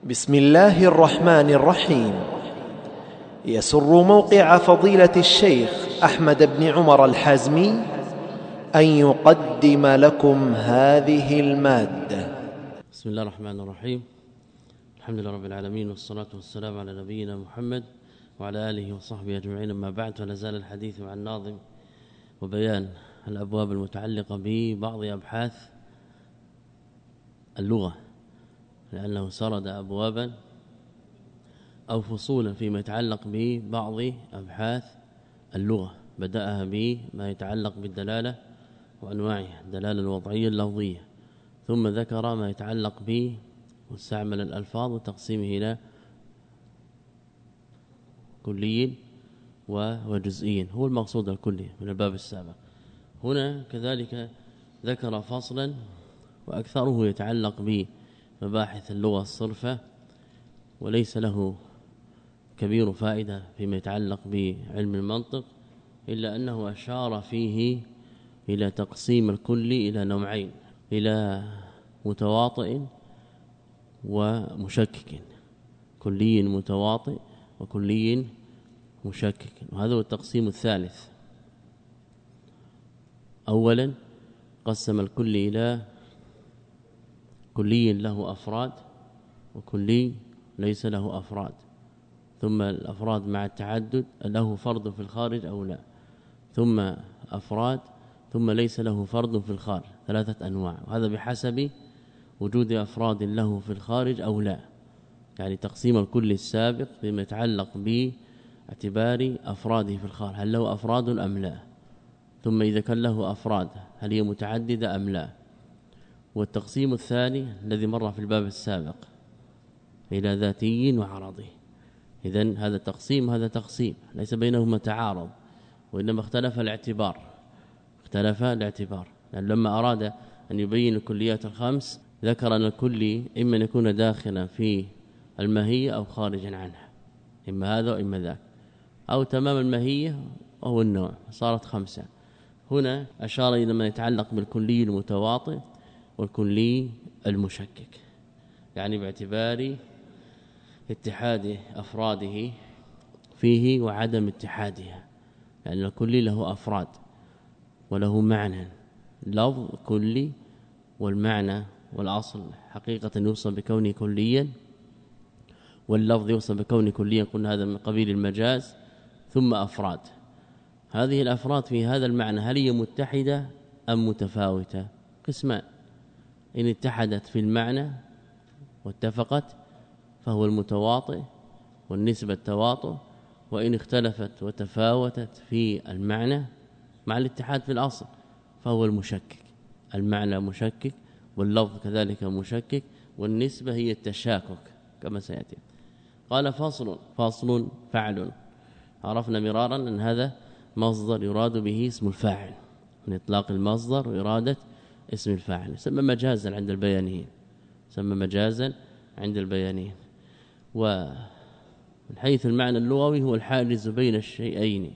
بسم الله الرحمن الرحيم. يسر موقع فضيلة الشيخ أحمد بن عمر الحازمي أن يقدم لكم هذه المادة. بسم الله الرحمن الرحيم. الحمد لله رب العالمين، والصلاة والسلام على نبينا محمد وعلى آله وصحبه أجمعين. أما بعد، فلا زال الحديث مع الناظم وبيان الأبواب المتعلقة ببعض أبحاث اللغة، لأنه سرد أبوابا أو فصولا فيما يتعلق ببعض أبحاث اللغة، بدأها بما يتعلق بالدلالة وأنواعها، الدلالة الوضعية اللفظية، ثم ذكر ما يتعلق بمستعمل الألفاظ وتقسيمه إلى كلي وجزئي، هو المقصود الكلي من الباب السابق. هنا كذلك ذكر فصلا وأكثره يتعلق بمباحث اللغة الصرفة، وليس له كبير فائدة فيما يتعلق بعلم المنطق، إلا أنه أشار فيه إلى تقسيم الكل إلى نوعين، إلى متواطئ ومشكك، كلي متواطئ وكلي مشكك، وهذا هو التقسيم الثالث. أولا قسم الكل إلى كلي له أفراد وكلي ليس له أفراد، ثم الأفراد مع التعدد له فرد في الخارج أو لا، ثم أفراد، ثم ليس له فرد في الخارج، ثلاثة أنواع، وهذا بحسب وجود أفراد له في الخارج أو لا، يعني تقسيم الكل السابق فيما يتعلق باعتبار أفراده في الخارج، هل له أفراد أم لا، ثم إذا كان له أفراد هل هي متعددة أم لا. والتقسيم الثاني الذي مر في الباب السابق إلى ذاتي وعرضي. إذن هذا تقسيم هذا تقسيم، ليس بينهما تعارض، وإنما اختلف الاعتبار، لأن لما أراد أن يبين الكليات الخمس ذكر أن الكلي إما أن يكون داخلا في الماهية أو خارجا عنها، إما هذا وإما ذاك، أو تمام الماهية وهو النوع، صارت خمسة. هنا أشار إلى ما يتعلق بالكلي المتواطئ والكلي المشكك، يعني باعتبار اتحاد أفراده فيه وعدم اتحادها، لأن الكلي له أفراد وله معنى، لفظ كلي والمعنى والأصل حقيقة يوصف بكونه كليا، واللفظ يوصف بكونه كليا، قلنا هذا من قبيل المجاز. ثم أفراد، هذه الأفراد في هذا المعنى هل هي متحدة أم متفاوتة؟ قسمان، إن اتحدت في المعنى واتفقت فهو المتواطئ والنسبة التواطؤ، وإن اختلفت وتفاوتت في المعنى مع الاتحاد في الأصل فهو المشكك، المعنى مشكك واللفظ كذلك مشكك، والنسبة هي التشاكك كما سيأتي. قال فصل فعل، عرفنا مرارا أن هذا مصدر يراد به اسم الفاعل، من إطلاق المصدر وإرادة اسم الفاعل، يسمى مجازا عند البيانيين، ومن حيث المعنى اللغوي هو الحاجز بين الشيئين،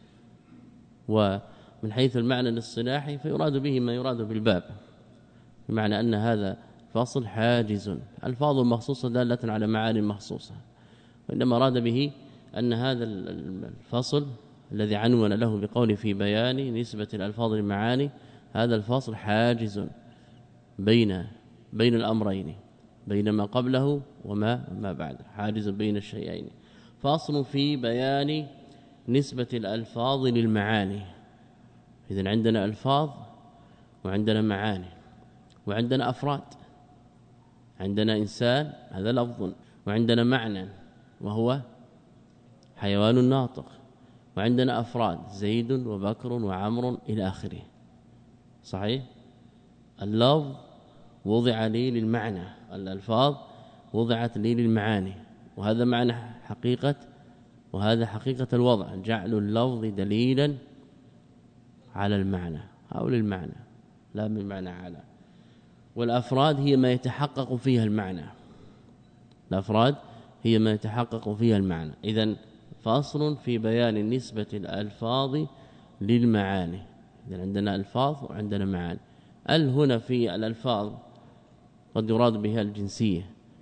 ومن حيث المعنى الاصطلاحي فيراد به ما يراد بالباب، بمعنى أن هذا فصل حاجز، الفاظ مخصوصة دالة على معاني مخصوصة، وإنما أراد به أن هذا الفصل الذي عنون له بقول في بيان نسبة الألفاظ للمعاني، هذا الفصل حاجز بين الأمرين، بين ما قبله وما بعده، حاجز بين الشيئين. فصل في بيان نسبة الألفاظ للمعاني. إذن عندنا ألفاظ وعندنا معاني وعندنا أفراد، عندنا إنسان هذا لفظ، وعندنا معنى وهو حيوان ناطق، وعندنا أفراد زيد وبكر وعمر إلى آخره. صحيح؟ اللفظ وضع لي للمعنى، الألفاظ وضعت لي للمعاني، وهذا معنى حقيقة وهذا حقيقة الوضع، جعل اللفظ دليلا على المعنى أو للمعنى لا من معنى على. والأفراد هي ما يتحقق فيها المعنى، الأفراد هي ما يتحقق فيها المعنى. إذن فصل في بيان نسبة الألفاظ للمعاني. إذن عندنا ألفاظ وعندنا معاني. هنا في الألفاظ قد يراد بها الجنسية،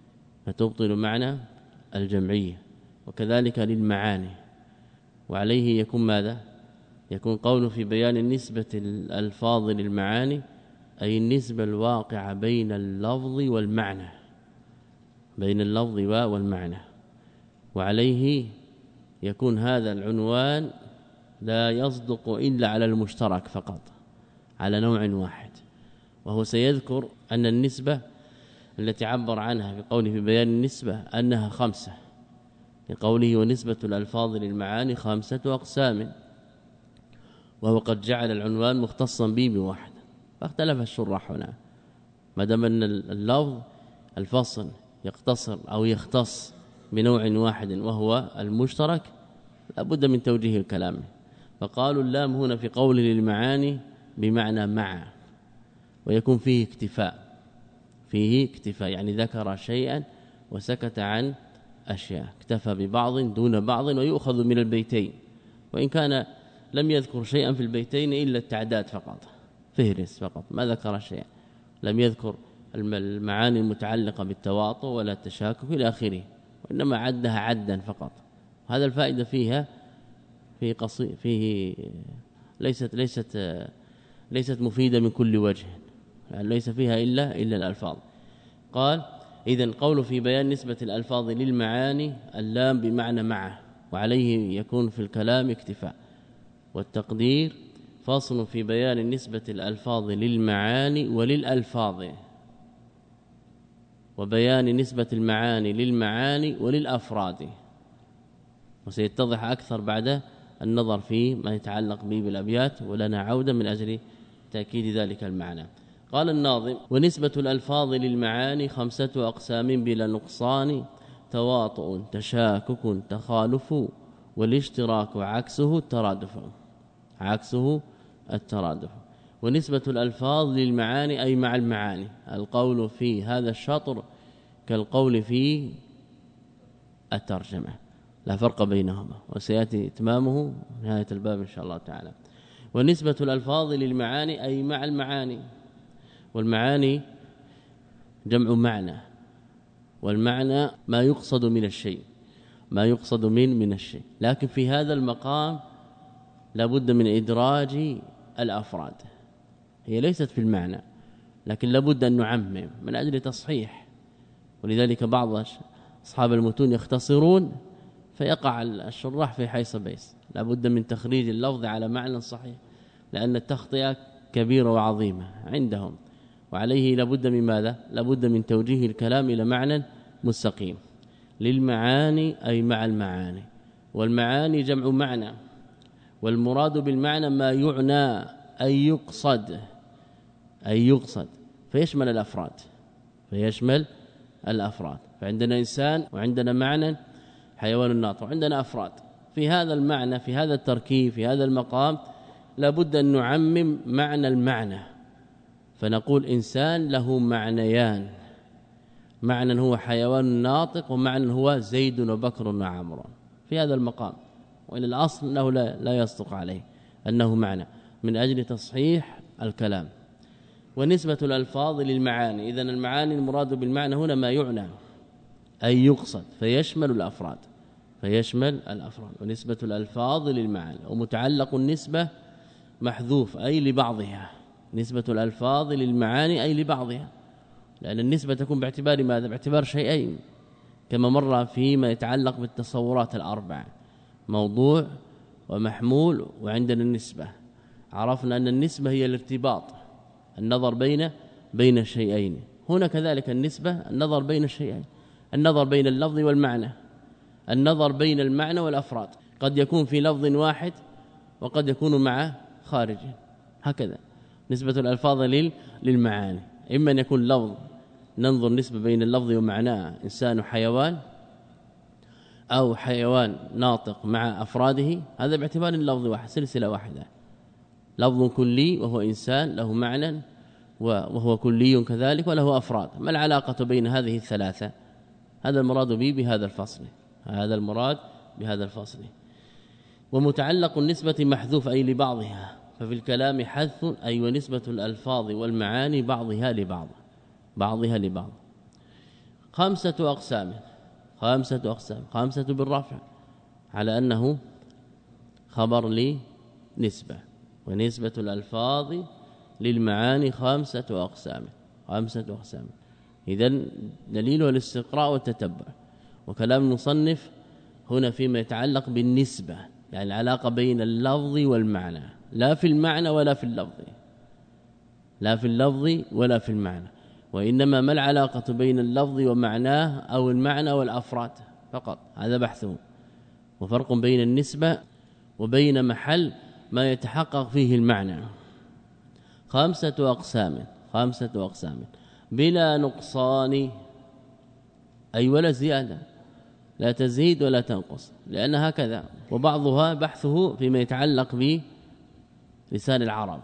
فتبطل معنى الجمعية. وكذلك للمعاني. وعليه يكون ماذا؟ يكون قول في بيان نسبة الألفاظ للمعاني أي النسبة الواقعة بين اللفظ والمعنى، بين اللفظ والمعنى. وعليه يكون هذا العنوان لا يصدق إلا على المشترك فقط، على نوع واحد. وهو سيذكر أن النسبة التي عبر عنها في قوله في بيان النسبة أنها 5، لقوله ونسبة الألفاظ للمعاني 5 أقسام، وهو قد جعل العنوان مختصا به بواحد. فاختلف الشراح هنا، ما دام ان اللفظ الفصل يقتصر أو يختص بنوع واحد وهو المشترك لابد من توجيه الكلام. فقالوا اللام هنا في قول للمعاني بمعنى مع، ويكون فيه اكتفاء، فيه اكتفاء يعني ذكر شيئا وسكت عن أشياء، اكتفى ببعض دون بعض، ويؤخذ من البيتين، وإن كان لم يذكر شيئا في البيتين إلا التعداد فقط، فهرس فقط، ما ذكر شيئا، لم يذكر المعاني المتعلقة بالتواطؤ ولا التشاكك إلى آخره، وإنما عدها عدا فقط. هذا الفائدة فيها فيه ليست مفيدة من كل وجه، يعني ليس فيها إلا الألفاظ. قال إذن قول في بيان نسبة الألفاظ للمعاني اللام بمعنى معه، وعليه يكون في الكلام اكتفاء. والتقدير فاصل في بيان نسبة الألفاظ للمعاني وللألفاظ، وبيان نسبة المعاني للمعاني وللأفراد، وسيتضح أكثر بعد النظر في ما يتعلق به بالأبيات، ولنا عودة من أجل تأكيد ذلك المعنى. قال الناظم ونسبة الألفاظ للمعاني 5 أقسام بلا نقصان، تواطؤ تشاكك تخالف، والاشتراك عكسه الترادف، عكسه الترادف. ونسبة الألفاظ للمعاني أي مع المعاني، القول في هذا الشطر كالقول في الترجمة، لا فرق بينهما، وسيأتي إتمامه نهاية الباب إن شاء الله تعالى. ونسبة الألفاظ للمعاني أي مع المعاني، والمعاني جمع معنى، والمعنى ما يقصد من الشيء، ما يقصد من الشيء. لكن في هذا المقام لابد من إدراج الأفراد، هي ليست في المعنى لكن لابد أن نعمم من أجل تصحيح. ولذلك بعض أصحاب المتون يختصرون فيقع الشراح في حيص بيس، لابد من تخريج اللفظ على معنى صحيح، لأن التخطئة كبيرة وعظيمة عندهم، وعليه لابد من ماذا؟ لابد من توجيه الكلام إلى معنى مستقيم. للمعاني أي مع المعاني، والمعاني جمع معنى، والمراد بالمعنى ما يعنى أي يقصد فيشمل الأفراد، فعندنا إنسان وعندنا معنى حيوان ناطق، وعندنا أفراد. في هذا المعنى، في هذا التركيب، في هذا المقام لابد أن نعمم معنى المعنى، فنقول إنسان له معنيان، معنى هو حيوان ناطق، ومعنى هو زيد وبكر وعمر في هذا المقام، وإلى الأصل أنه لا يصدق عليه أنه معنى، من أجل تصحيح الكلام. ونسبة الألفاظ للمعاني، إذن المعاني المراد بالمعنى هنا ما يعنى أي يقصد فيشمل الأفراد، ونسبة الألفاظ للمعاني. ومتعلق النسبة محذوف أي لبعضها، نسبة الألفاظ للمعاني أي لبعضها، لأن النسبة تكون باعتبار ماذا؟ باعتبار شيئين، كما مر فيما يتعلق بالتصورات الأربع، موضوع ومحمول، وعندنا النسبة. عرفنا أن النسبة هي الارتباط، النظر بين شيئين. هنا كذلك النسبة النظر بين الشيئين، النظر بين اللفظ والمعنى، النظر بين المعنى والأفراد، قد يكون في لفظ واحد وقد يكون مع خارج. هكذا نسبة الألفاظ للمعاني، إما أن يكون لفظ ننظر نسبة بين اللفظ ومعناه، إنسان وحيوان، أو حيوان ناطق مع أفراده، هذا باعتبار اللفظ واحد، سلسلة واحدة، لفظ كلي وهو إنسان له معنى وهو كلي كذلك وله أفراد. ما العلاقة بين هذه الثلاثة؟ هذا المراد به بهذا الفصل. ومتعلق النسبة محذوف أي لبعضها، ففي الكلام حذف أي ونسبة الألفاظ والمعاني بعضها لبعض. خمسة أقسام، خمسة بالرفع على أنه خبر لنسبة، ونسبة الألفاظ للمعاني خمسة أقسام. إذن دليله الاستقراء والتتبع. وكلام المصنف هنا فيما يتعلق بالنسبة، يعني العلاقة بين اللفظ والمعنى، لا في المعنى ولا في اللفظ، وإنما ما العلاقة بين اللفظ ومعناه أو المعنى والأفراد فقط، هذا بحثه. وفرق بين النسبة وبين محل ما يتحقق فيه المعنى. خمسة أقسام بلا نقصان، أي ولا زيادة، لا تزيد ولا تنقص، لأن هكذا. وبعضها بحثه فيما يتعلق بلسان العرب،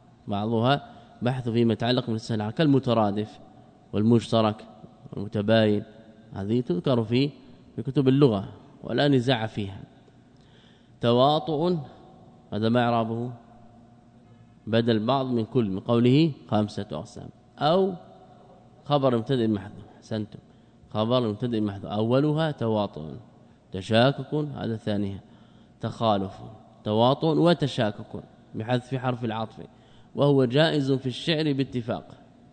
كالمترادف والمشترك والمتباين، هذه تذكر في كتب اللغة ولا نزاع فيها. تواطؤ هذا ما إعرابه؟ بدل بعض من كل، من قوله خمسة أقسام، أو خبر مبتدئ محذوف. أحسنتم، خبر مبتدئ محذوف، أولها تواطؤ، تشاكك هذا ثانيها، تخالف، تواطؤ وتشاكك بحذف حرف العطف، وهو جائز في الشعر باتفاق.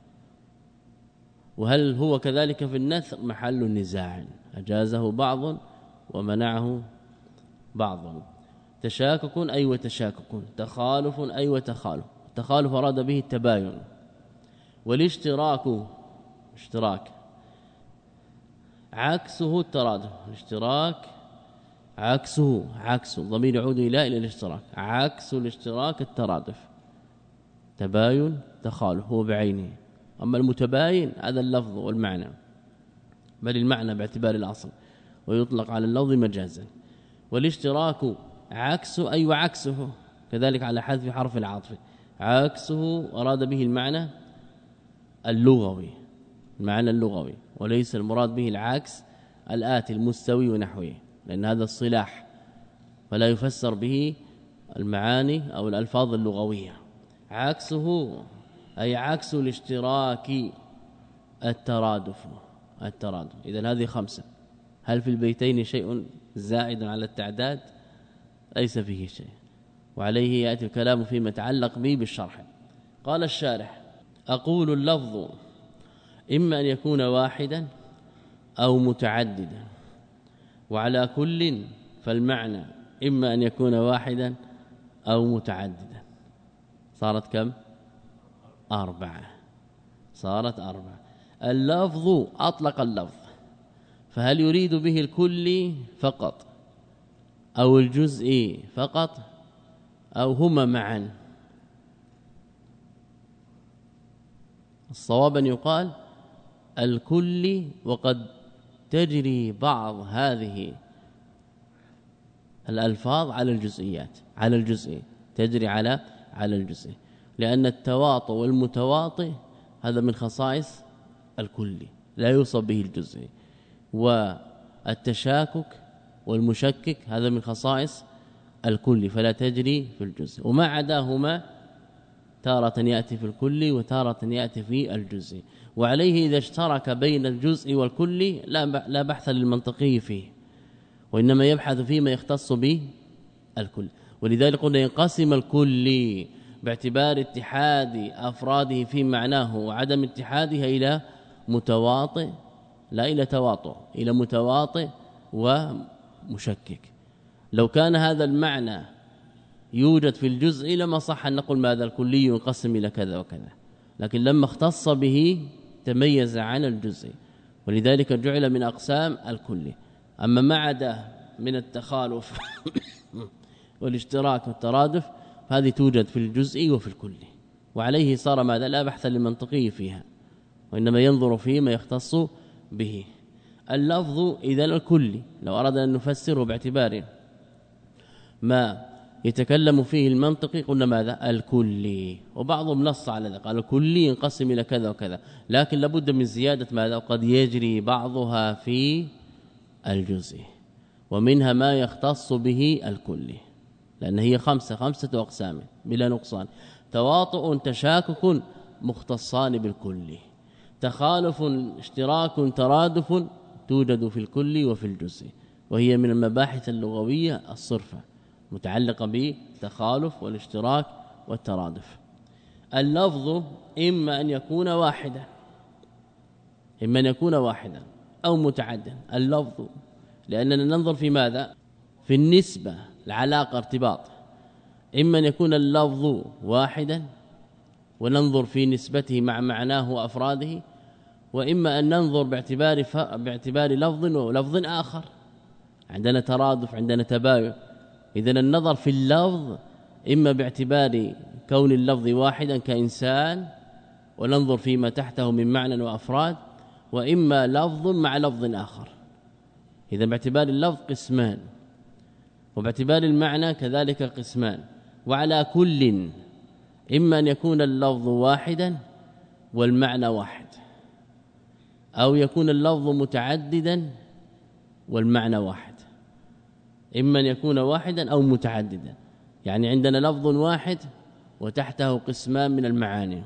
وهل هو كذلك في النثر؟ محل النزاع، أجازه بعض ومنعه بعض. تشاكك أي وتشاكك، تخالف أي وتخالف. التخالف أراد به التباين. والاشتراك عكسه الترادف، الاشتراك عكسه ضمير يعود إلى الاشتراك، عكس الاشتراك الترادف، تباين تخالف هو بعينه. أما المتباين هذا اللفظ والمعنى، بل المعنى باعتبار الأصل، ويطلق على اللفظ مجازا. والاشتراك عكسه أي وعكسه، كذلك على حذف حرف العطف، عكسه أراد به المعنى اللغوي، وليس المراد به العكس الآتي المستوي ونحوه، لأن هذا الصلاح فلا يفسر به المعاني أو الألفاظ اللغوية. عكسه أي عكس الاشتراك الترادف. إذن هذه خمسة. هل في البيتين شيء زائد على التعداد؟ ليس فيه شيء، وعليه يأتي الكلام فيما يتعلق به بالشرح. قال الشارح: أقول اللفظ إما أن يكون واحدا أو متعددا، وعلى كل فالمعنى إما أن يكون واحدا أو متعددا. صارت كم؟ 4. اللفظ أطلق اللفظ، فهل يريد به الكل فقط أو الجزء فقط أو هما معا؟ الصواب أن يقال الكل، وقد تجري بعض هذه الألفاظ على الجزئيات، على الجزء تجري على الجزء، لأن التواطؤ والمتواطئ هذا من خصائص الكل لا يوصف به الجزء، والتشاكك والمشكك هذا من خصائص الكل فلا تجري في الجزء، وما عداهما تارة يأتي في الكل وتارة يأتي في الجزء. وعليه إذا اشترك بين الجزء والكل لا بحث للمنطقي فيه، وإنما يبحث فيما يختص به الكل. ولذلك قلنا ينقسم الكل باعتبار اتحاد أفراده في معناه وعدم اتحادها إلى متواطئ، لا إلى تواطؤ، إلى متواطئ ومشكك. لو كان هذا المعنى يوجد في الجزء لما صح أن نقول ماذا الكلي ينقسم إلى كذا وكذا، لكن لما اختص به تميز عن الجزء، ولذلك جعل من أقسام الكل. أما ما عدا من التخالف والاشتراك والترادف فهذه توجد في الجزء وفي الكل، وعليه صار ماذا لا بحث للمنطقي فيها، وإنما ينظر فيما يختص به. اللفظ إذا الكلي لو أردنا أن نفسره باعتبار ما يتكلم فيه المنطقي قلنا ماذا الكلي، وبعضهم نص على ذلك قال الكلي ينقسم إلى كذا وكذا، لكن لابد من زيادة ماذا قد يجري بعضها في الجزء، ومنها ما يختص به الكلي، لأن هي خمسة أقسام بلا نقصان. تواطؤ تشاكك مختصان بالكلي، تخالف اشتراك ترادف توجد في الكل وفي الجزء، وهي من المباحث اللغوية الصرفة متعلقة بالتخالف والاشتراك والترادف. اللفظ إما أن يكون واحدا، إما أن يكون واحدا أو متعددا. اللفظ لأننا ننظر في ماذا؟ في النسبة، العلاقة، ارتباط. إما أن يكون اللفظ واحدا وننظر في نسبته مع معناه وأفراده، وإما أن ننظر باعتبار لفظ ولفظ آخر، عندنا ترادف، عندنا تباين. إذن النظر في اللفظ إما باعتبار كون اللفظ واحدا كإنسان وننظر فيما تحته من معنى وأفراد، وإما لفظ مع لفظ آخر. إذا باعتبار اللفظ قسمان، وباعتبار المعنى كذلك قسمان. وعلى كل إما أن يكون اللفظ واحدا والمعنى واحد، أو يكون اللفظ متعددا والمعنى واحد. إما أن يكون واحدا أو متعددا، يعني عندنا لفظ واحد وتحته قسمان من المعاني،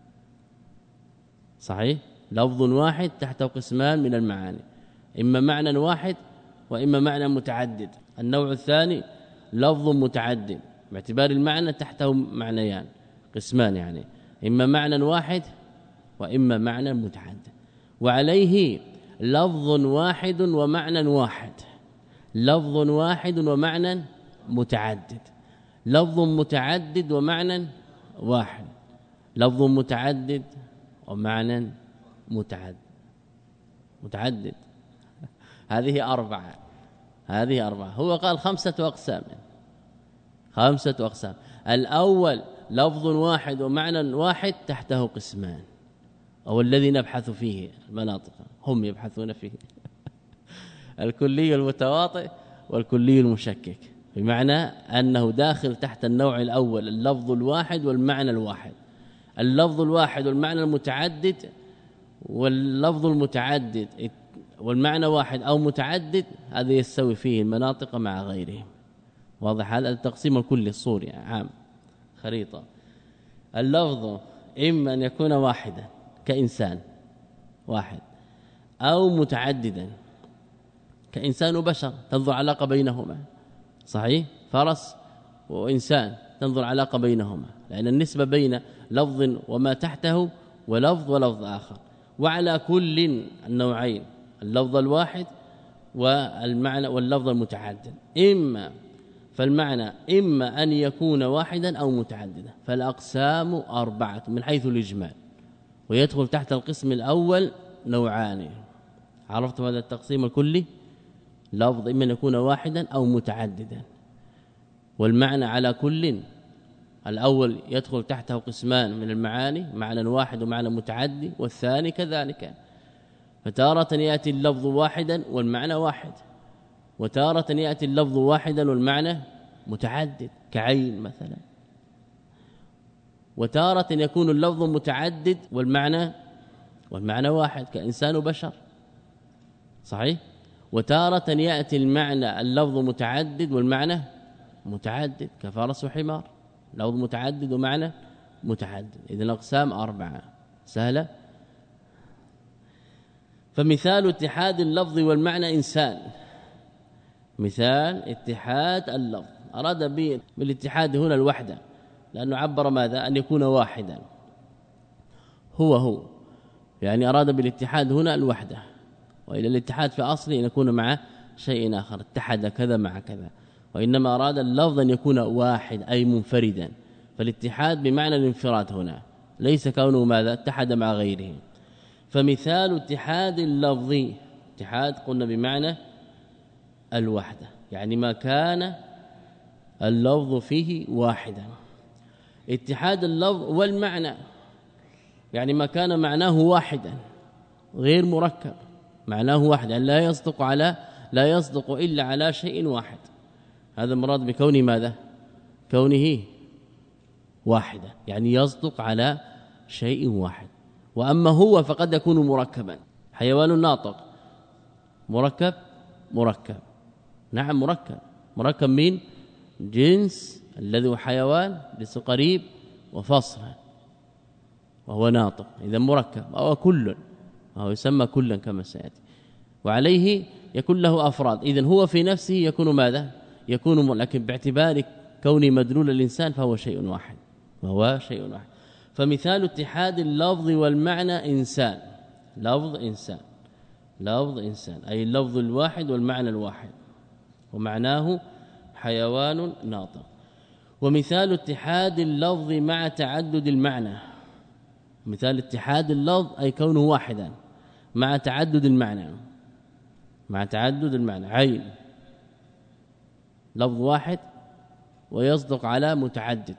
صحيح؟ لفظ واحد تحته قسمان من المعاني، إما معنى واحد وإما معنى متعدد. النوع الثاني لفظ متعدد باعتبار المعنى تحته معنيان قسمان، يعني إما معنى واحد وإما معنى متعدد. وعليه لفظ واحد ومعنى واحد، لفظ واحد ومعنى متعدد، لفظ متعدد ومعنى واحد، لفظ متعدد ومعنى متعدد. هذه أربعة. هو قال 5 أقسام، 5 أقسام. الأول لفظ واحد ومعنى واحد تحته قسمان، أو الذي نبحث فيه المناطق هم يبحثون فيه الكلي المتواطئ والكلي المشكك، بمعنى أنه داخل تحت النوع الأول اللفظ الواحد والمعنى الواحد. اللفظ الواحد والمعنى المتعدد، واللفظ المتعدد والمعنى واحد أو متعدد، هذا يستوي فيه المناطق مع غيرهم. واضح هذا التقسيم الكلي الصوري عام خريطة. اللفظ إما أن يكون واحدا كإنسان واحد، أو متعددا كإنسان وبشر، تنظر علاقة بينهما، صحيح؟ فرس وإنسان تنظر علاقة بينهما، لأن النسبة بين لفظ وما تحته ولفظ ولفظ آخر. وعلى كل النوعين، اللفظ الواحد والمعنى واللفظ المتعدد، إما فالمعنى إما أن يكون واحدا أو متعددا. فالأقسام 4 من حيث الإجمال، ويدخل تحت القسم الأول نوعان. عرفتم هذا التقسيم الكلي؟ لفظ إما أن يكون واحدا أو متعددا، والمعنى على كل. الأول يدخل تحته قسمان من المعاني، معنى واحد ومعنى متعدي، والثاني كذلك. فتارة يأتي اللفظ واحدا والمعنى واحد، وتارة يأتي اللفظ واحدا والمعنى متعدد كعين مثلا، وتارة يكون اللفظ متعدد والمعنى واحد كإنسان وبشر، صحيح؟ وتارة يأتي المعنى اللفظ متعدد والمعنى متعدد كفرس وحمار، لفظ متعدد ومعنى متعدد. إذن الأقسام 4 سهلة. فمثال اتحاد اللفظ والمعنى إنسان، مثال اتحاد اللفظ، أراد بالاتحاد هنا الوحدة، لأنه عبر ماذا؟ أن يكون واحدا، هو يعني أراد بالاتحاد هنا الوحدة، وإلى الاتحاد في أصله أن يكون مع شيء آخر، اتحد كذا مع كذا، وإنما أراد اللفظ أن يكون واحد أي منفردا. فالاتحاد بمعنى الانفراد هنا، ليس كونه ماذا؟ اتحد مع غيره. فمثال اتحاد اللفظ، اتحاد قلنا بمعنى الوحدة، يعني ما كان اللفظ فيه واحدا. اتحاد اللفظ والمعنى، يعني ما كان معناه واحدا غير مركب، معناه واحد، يعني لا يصدق إلا على شيء واحد. هذا مراد بكونه ماذا؟ كونه واحدا، يعني يصدق على شيء واحد. وأما هو فقد يكون مركبا. حيوان ناطق مركب، نعم مركب من جنس الذي هو حيوان، جنس قريب وفصل، وهو ناطق، إذا مركب أو كل، وهو يسمى كلا كما سيأتي، وعليه يكون له أفراد. إذن هو في نفسه يكون ماذا؟ يكون، لكن باعتبار كون مدلول الإنسان فهو شيء واحد، وهو شيء واحد. فمثال اتحاد اللفظ والمعنى إنسان، لفظ إنسان، لفظ إنسان أي اللفظ الواحد والمعنى الواحد، ومعناه حيوان ناطق. ومثال اتحاد اللفظ مع تعدد المعنى، مثال اتحاد اللفظ أي كونه واحدا مع تعدد المعنى، مع تعدد المعنى، عين لفظ واحد ويصدق على متعدد،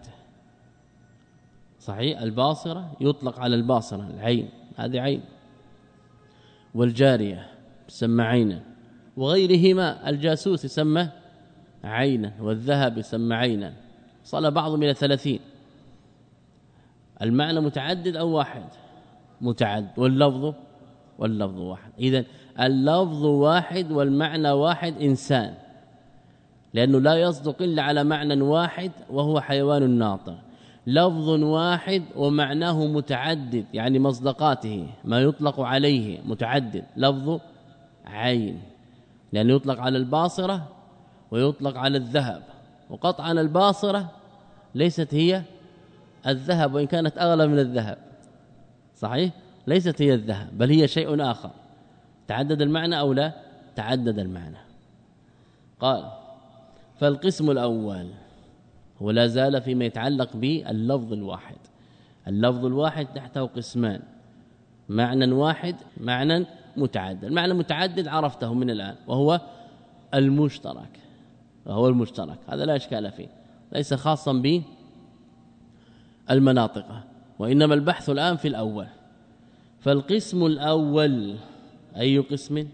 صحيح. الباصرة يطلق على الباصرة، العين هذه عين، والجارية تسمى عينا، وغيرهما الجاسوس يسمى عينا، والذهب يسمى عينا، صل بعضهم إلى 30. المعنى متعدد أو واحد؟ متعدد. واللفظ واحد. إذن اللفظ واحد والمعنى واحد إنسان، لأنه لا يصدق إلا على معنى واحد وهو حيوان ناطق. لفظ واحد ومعناه متعدد، يعني مصدقاته ما يطلق عليه متعدد. لفظ عين لأنه يطلق على الباصرة ويطلق على الذهب، وقطعا الباصرة ليست هي الذهب وإن كانت أغلى من الذهب، صحيح، ليست هي الذهب بل هي شيء آخر. تعدد المعنى أو لا؟ تعدد المعنى. قال فالقسم الأول هو لا زال فيما يتعلق باللفظ الواحد. اللفظ الواحد تحته قسمان، معنى واحد، معنى متعدد. المعنى متعدد عرفته من الآن، وهو المشترك، وهو المشترك، هذا لا إشكال فيه، ليس خاصا بالمناطق، وإنما البحث الآن في الأول. فالقسم الأول أي قسم؟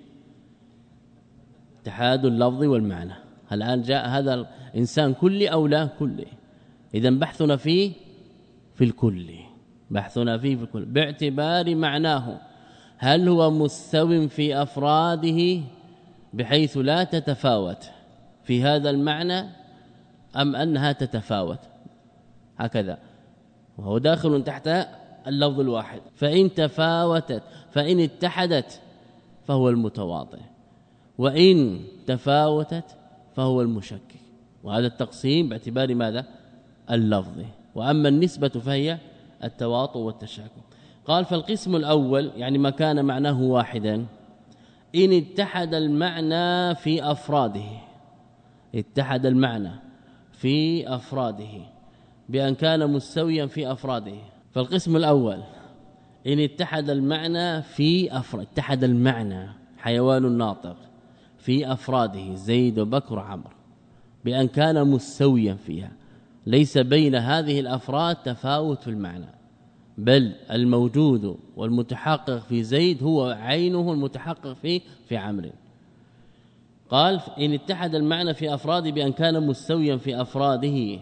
اتحاد اللفظ والمعنى. الآن جاء هذا الإنسان كلي أو لا كلي؟ إذن بحثنا فيه في الكل، بحثنا فيه في الكل باعتبار معناه، هل هو مستو في أفراده بحيث لا تتفاوت في هذا المعنى أم أنها تتفاوت، هكذا، وهو داخل تحت اللفظ الواحد. فإن تفاوتت، فإن اتحدت فهو المتواطئ، وإن تفاوتت فهو المشكك. وهذا التقسيم باعتبار ماذا؟ اللفظ. وأما النسبة فهي التواطؤ والتشاكل. قال فالقسم الأول يعني ما كان معناه واحدا، إن اتحد المعنى في أفراده، اتحد المعنى في أفراده بأن كان مستويا في أفراده. فالقسم الأول إن اتحد المعنى في أفراد، اتحد المعنى حيوان ناطق في أفراده زيد وبكر وعمر بأن كان مستويا فيها، ليس بين هذه الأفراد تفاوت في المعنى، بل الموجود والمتحقق في زيد هو عينه المتحقق في عمرو. قال إن اتحد المعنى في أفراده بأن كان مستويا في أفراده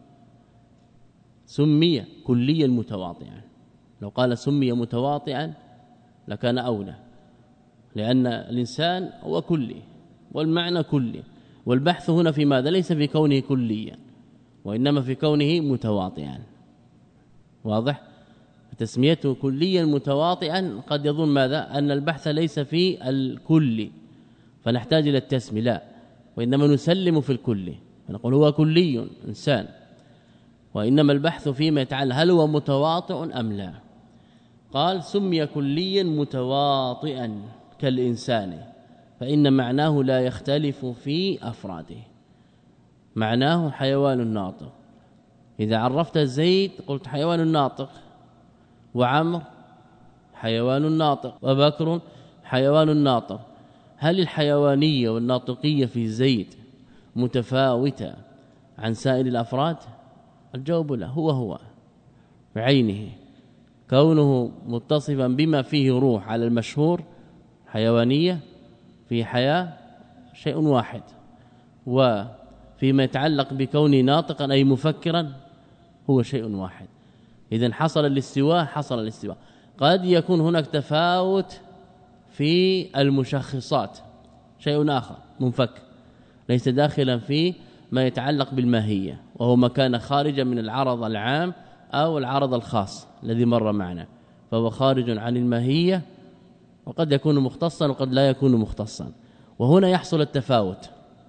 سمي كليا متواطئا. لو قال سمي متواطئا لكان أولى، لأن الإنسان هو كلي والمعنى كلي، والبحث هنا في ماذا؟ ليس في كونه كليا وإنما في كونه متواطئا. واضح؟ تسميته كليا متواطئا قد يظن ماذا؟ أن البحث ليس في الكل فنحتاج إلى التسمية، لا، وإنما نسلم في الكل فنقول هو كلي إنسان، وإنما البحث فيما يتعلق هل هو متواطئ أم لا. قال سمي كليا متواطئا كالإنسان فإن معناه لا يختلف في أفراده، معناه حيوان ناطق. إذا عرفت زيد قلت حيوان ناطق، وعمر حيوان ناطق، وبكر حيوان ناطق. هل الحيوانية والناطقية في زيد متفاوتة عن سائر الأفراد؟ الجواب لا، هو بعينه، كونه متصفا بما فيه روح على المشهور حيوانية في حياة شيء واحد، وفيما يتعلق بكونه ناطقا أي مفكرا هو شيء واحد. إذن حصل الاستواء، حصل الاستواء. قد يكون هناك تفاوت في المشخصات، شيء آخر منفك ليس داخلا في ما يتعلق بالماهية، وهو ما كان خارجا من العرض العام أو العرض الخاص الذي مر معنا، فهو خارج عن الماهية، وقد يكون مختصا وقد لا يكون مختصا. وهنا يحصل التفاوت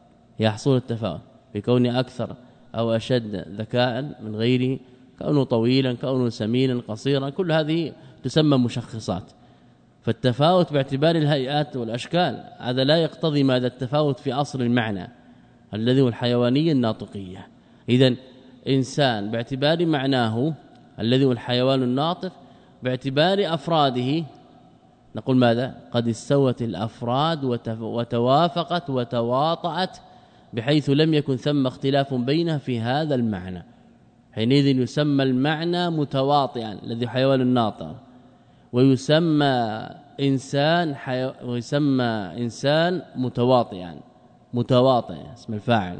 بكون أكثر أو أشد ذكاء من غيره، كونه طويلا، كونه سمينا، قصيرا، كل هذه تسمى مشخصات. فالتفاوت باعتبار الهيئات والأشكال هذا لا يقتضي ماذا التفاوت في أصل المعنى الذي هو الحيوانية الناطقية. إذن إنسان باعتبار معناه الذي هو الحيوان الناطق، باعتبار أفراده نقول ماذا؟ قد استوت الأفراد وتوافقت وتواطأت بحيث لم يكن ثم اختلاف بينها في هذا المعنى، حينئذ يسمى المعنى متواطئا الذي حيوان الناطق، ويسمى إنسان متواطئ اسم الفاعل.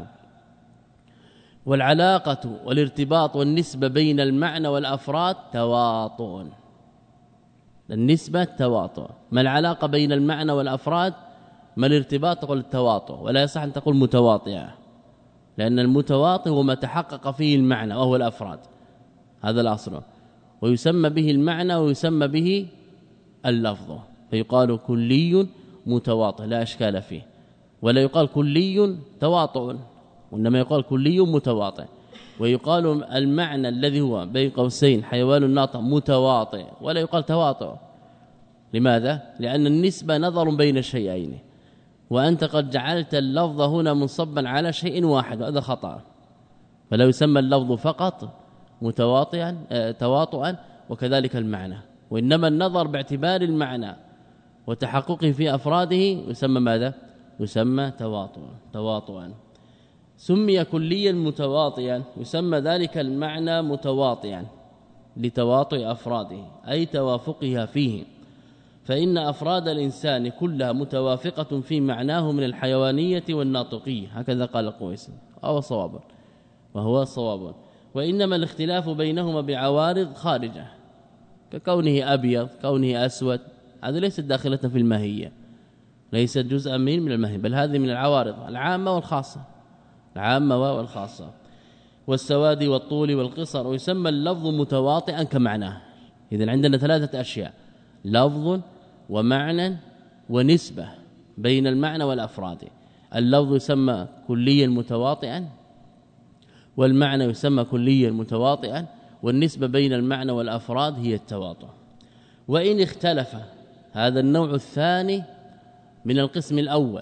والعلاقة والارتباط والنسبة بين المعنى والأفراد تواطؤ، النسبة تواطؤ. ما العلاقة بين المعنى والأفراد؟ ما الارتباط؟ تقول التواطؤ، ولا يصح أن تقول متواطئة، لأن المتواطئ هو ما تحقق فيه المعنى وهو الأفراد، هذا الأصل، ويسمى به المعنى ويسمى به اللفظ، فيقال كلي متواطئ لا أشكال فيه، ولا يقال كلي تواطؤ، وإنما يقال كلي متواطئ. ويقال المعنى الذي هو بين قوسين حيوان الناطق متواطئ، ولا يقال تواطؤ. لماذا؟ لأن النسبة نظر بين الشيئين، وأنت قد جعلت اللفظ هنا منصبا على شيء واحد، وهذا خطأ. فلا يسمى اللفظ فقط تواطؤا، وكذلك المعنى، وإنما النظر باعتبار المعنى وتحققه في أفراده يسمى ماذا؟ يسمى تواطؤا. سمي كليا متواطئا، يسمى ذلك المعنى متواطئا لتواطؤ أفراده أي توافقها فيه، فإن أفراد الإنسان كلها متوافقة في معناه من الحيوانية والناطقية، هكذا قال قويس، وهو صواب. وإنما الاختلاف بينهما بعوارض خارجة، ككونه أبيض، كونه أسود، هذا ليست داخلة في الماهية، ليست جزءا من الماهية، بل هذه من العوارض العامة والخاصة. والسواد والطول والقصر. ويسمى اللفظ متواطئا كمعناه. إذن عندنا ثلاثة أشياء: لفظ ومعنى ونسبة بين المعنى والأفراد. اللفظ يسمى كليا متواطئا، والمعنى يسمى كليا متواطئا، والنسبة بين المعنى والأفراد هي التواطؤ. وإن اختلف، هذا النوع الثاني من القسم الأول،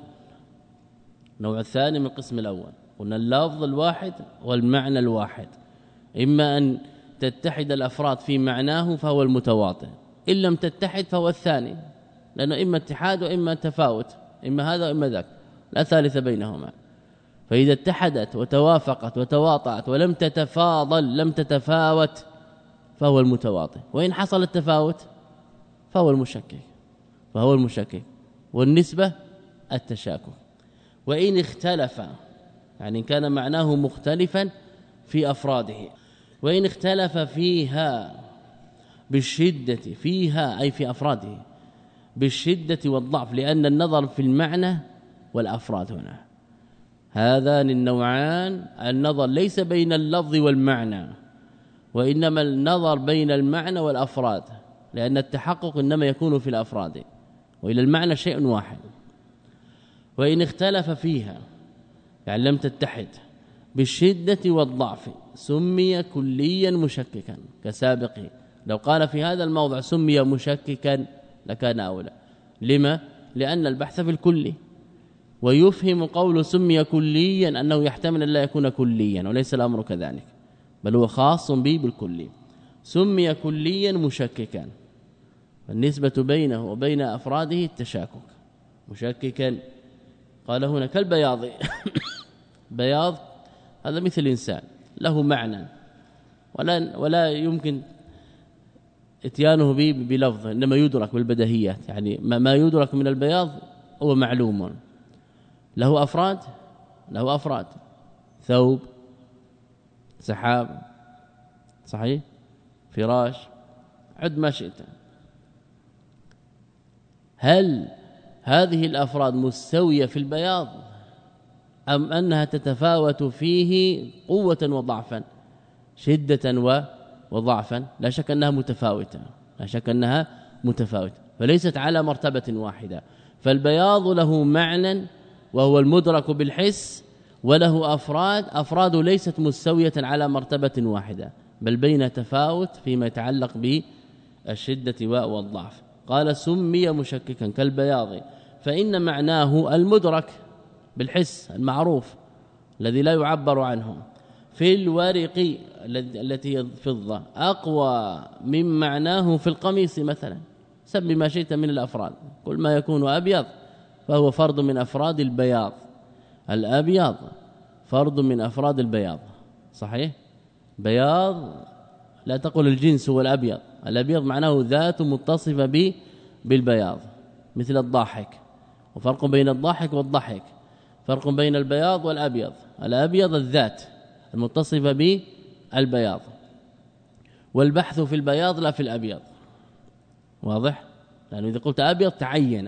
قلنا اللفظ الواحد والمعنى الواحد، إما أن تتحد الأفراد في معناه فهو المتواطئ، إن لم تتحد فهو الثاني، لأنه إما اتحاد وإما تفاوت، إما هذا وإما ذاك، لا ثالث بينهما. فإذا اتحدت وتوافقت وتواطأت ولم تتفاضل، لم تتفاوت، فهو المتواطئ. وإن حصل التفاوت فهو المشكك، والنسبة التشاكك. وإن اختلف، يعني كان معناه مختلفا في أفراده، وإن اختلف فيها بالشدة، فيها أي في أفراده بالشدة والضعف، لأن النظر في المعنى والأفراد هنا هذان النوعان، النظر ليس بين اللفظ والمعنى، وإنما النظر بين المعنى والأفراد، لأن التحقق إنما يكون في الأفراد، وإلى المعنى شيء واحد. وإن اختلف فيها، يعني لم تتحد بالشدة والضعف، سمي كليا مشككا كسابقه. لو قال في هذا الموضع سمي مشككا لكان أولى. لما؟ لأن البحث في الكلي، ويفهم قول سمي كليا أنه يحتمل أن لا يكون كليا، وليس الأمر كذلك، بل هو خاص به بالكلي. سمي كليا مشككا، النسبة بينه وبين أفراده التشاكك. مشككا قال هنا كالبياض بياض هذا مثل الإنسان، له معنى ولا يمكن اتيانه به بلفظ، إنما يدرك بالبديهيات، يعني ما يدرك من البياض هو معلوم. له أفراد، ثوب، سحاب، صحيح، فراش، عد ما شئت. هل هذه الأفراد مستوية في البياض أم أنها تتفاوت فيه قوة وضعفا، شدة وضعفا لا شك أنها متفاوتة، لا شك أنها متفاوتة، فليست على مرتبة واحدة. فالبياض له معنى وهو المدرك بالحس، وله أفراد ليست مستوية على مرتبة واحدة، بل بين تفاوت فيما يتعلق بالشدة والضعف. قال سمي مشككا كالبياض فإن معناه المدرك بالحس المعروف الذي لا يعبر عنه في الورق التي هي الفضة أقوى من معناه في القميص مثلا. سمي ما شئت من الأفراد، كل ما يكون أبيض فهو فرد من أفراد البياض. الأبيض فرد من أفراد البياض، صحيح؟ بياض لا تقول الجنس هو الأبيض، الأبيض معناه ذات متصفة بالبياض، مثل الضاحك، وفرق بين الضاحك والضحك، فرق بين البياض والأبيض. الأبيض الذات المتصفة بالبياض، والبحث في البياض لا في الأبيض، واضح؟ لأنه إذا قلت أبيض تعين،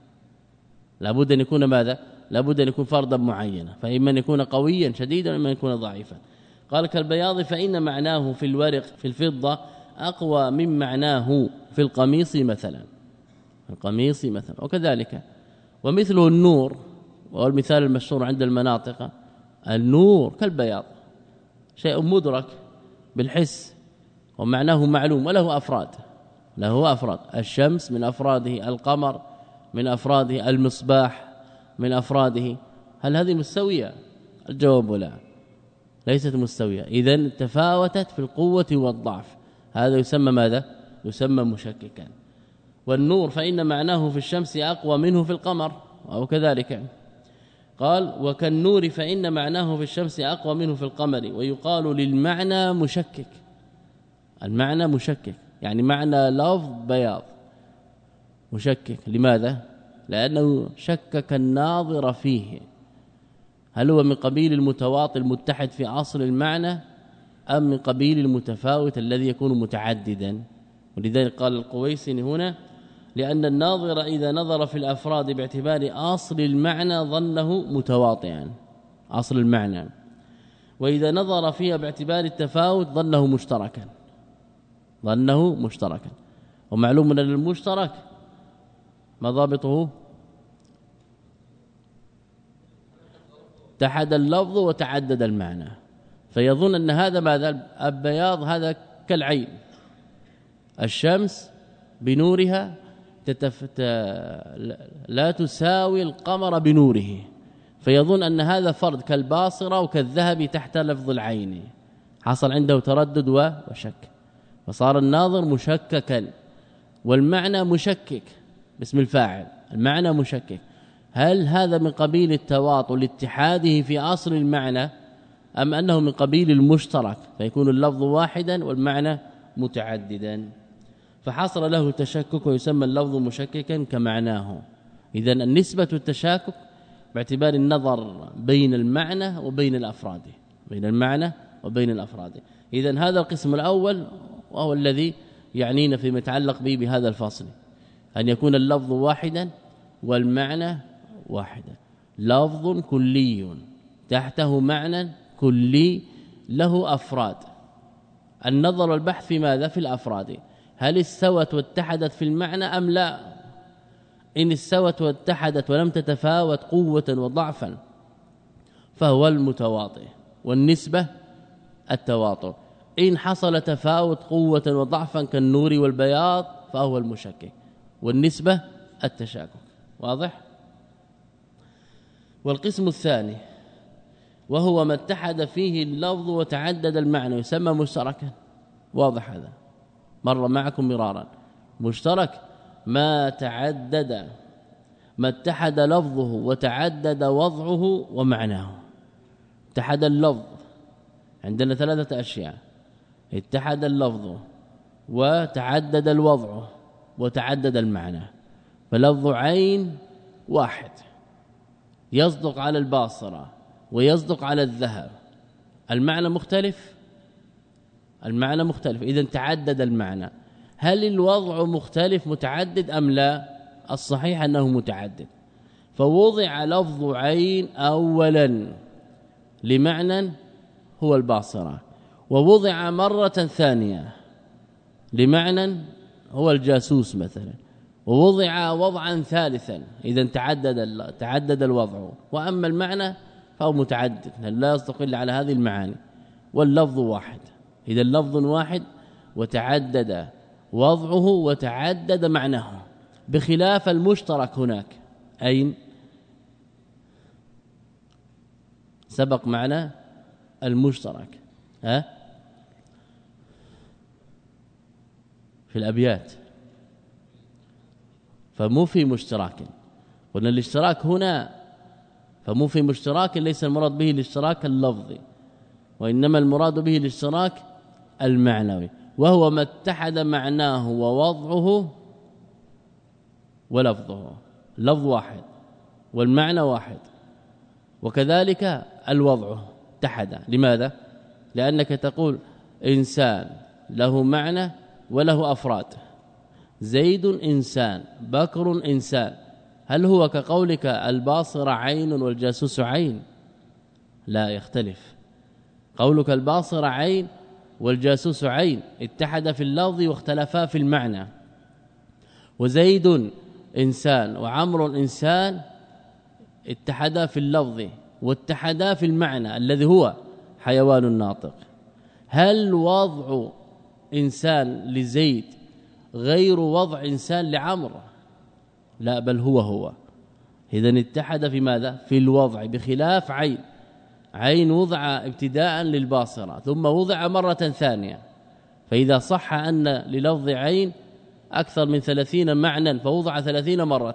لابد أن يكون ماذا؟ لابد أن يكون فردا معينا، فإما أن يكون قويا شديدا وإما أن يكون ضعيفا. قال كالبياض فإن معناه في الورق في الفضة أقوى من معناه في القميص مثلا، القميص مثلا. وكذلك ومثله النور، وهو المثال المشهور عند المناطق، النور كالبياض شيء مدرك بالحس ومعناه معلوم وله أفراد، له أفراد. الشمس من أفراده، القمر من أفراده، المصباح من أفراده. هل هذه مستوية؟ الجواب لا، ليست مستوية. إذن تفاوتت في القوة والضعف، هذا يسمى ماذا؟ يسمى مشككا. والنور فإن معناه في الشمس أقوى منه في القمر، أو كذلك. قال وكالنور فإن معناه في الشمس أقوى منه في القمر، ويقال للمعنى مشكك. المعنى مشكك يعني معنى لفظ بياض مشكك. لماذا؟ لأنه شكك الناظر فيه، هل هو من قبيل المتواطئ المتحد في أصل المعنى أم من قبيل المتفاوت الذي يكون متعددا. ولذلك قال القويسي هنا لأن الناظر إذا نظر في الأفراد باعتبار أصل المعنى ظنه متواطئا أصل المعنى، وإذا نظر فيها باعتبار التفاوت ظنه مشتركا، ظنه مشتركا. ومعلوم أن المشترك ما ضابطه؟ اتحد اللفظ وتعدد المعنى، فيظن أن هذا ماذا؟ البياض هذا كالعين، الشمس بنورها لا تساوي القمر بنوره، فيظن أن هذا فرد كالباصرة وكالذهب تحت لفظ العين. حصل عنده تردد وشك، فصار الناظر مشككا والمعنى مشكك باسم الفاعل، المعنى مشكك. هل هذا من قبيل التواطؤ لاتحاده في أصل المعنى أم أنه من قبيل المشترك فيكون اللفظ واحدا والمعنى متعددا؟ فحصل له تشكك ويسمى اللفظ مشككا كمعناه. إذن النسبة التشاكك باعتبار النظر بين المعنى وبين الأفراد، بين المعنى وبين الأفراد. إذن هذا القسم الأول وهو الذي يعنينا فيما يتعلق به بهذا الفصل، أن يكون اللفظ واحدا والمعنى واحدا، لفظ كلي تحته معنى كلي له أفراد. النظر والبحث في ماذا؟ في الأفراد، هل استوت واتحدت في المعنى أم لا؟ إن استوت واتحدت ولم تتفاوت قوة وضعفا فهو المتواطئ، والنسبة التواطؤ. إن حصل تفاوت قوة وضعفا كالنور والبياض فهو المشكك، والنسبة التشاكك. واضح؟ والقسم الثاني وهو ما اتحد فيه اللفظ وتعدد المعنى يسمى مشتركا. واضح هذا؟ مر معكم مرارا. مشترك ما تعدد، ما اتحد لفظه وتعدد وضعه ومعناه. اتحد اللفظ عندنا ثلاثة أشياء: اتحد اللفظ وتعدد الوضع وتعدد المعنى. فلفظ عين واحد يصدق على الباصرة ويصدق على الذهب، المعنى مختلف، المعنى مختلف، إذن تعدد المعنى. هل الوضع مختلف متعدد أم لا؟ الصحيح أنه متعدد. فوضع لفظ عين أولا لمعنى هو الباصرة، ووضع مرة ثانية لمعنى هو الجاسوس مثلا، ووضع وضعا ثالثا، إذا تعدد الوضع. وأما المعنى فهو متعدد لا يصدق إلا على هذه المعاني، واللفظ واحد. إذا اللفظ واحد وتعدد وضعه وتعدد معناه، بخلاف المشترك هناك. أين سبق معنا المشترك في الأبيات، فمو في مشتراك. قلنا الاشتراك هنا فمو في مشتراك ليس المراد به الاشتراك اللفظي، وإنما المراد به الاشتراك المعنوي، وهو ما اتحد معناه ووضعه ولفظه. لفظ واحد والمعنى واحد، وكذلك الوضع اتحد. لماذا؟ لأنك تقول إنسان له معنى وله أفراد، زيد إنسان، بكر إنسان. هل هو كقولك الباصر عين والجاسوس عين؟ لا، يختلف. قولك الباصر عين والجاسوس عين اتحد في اللفظ واختلفا في المعنى، وزيد إنسان وعمر إنسان اتحدا في اللفظ واتحدا في المعنى الذي هو حيوان ناطق. هل وضع إنسان لزيد غير وضع إنسان لعمر؟ لا، بل هو. إذن اتحد في ماذا؟ في الوضع، بخلاف عين وضع ابتداء للباصرة ثم وضع مرة ثانية. فإذا صح أن للفظ عين أكثر من 30 معنى فوضع 30 مرة،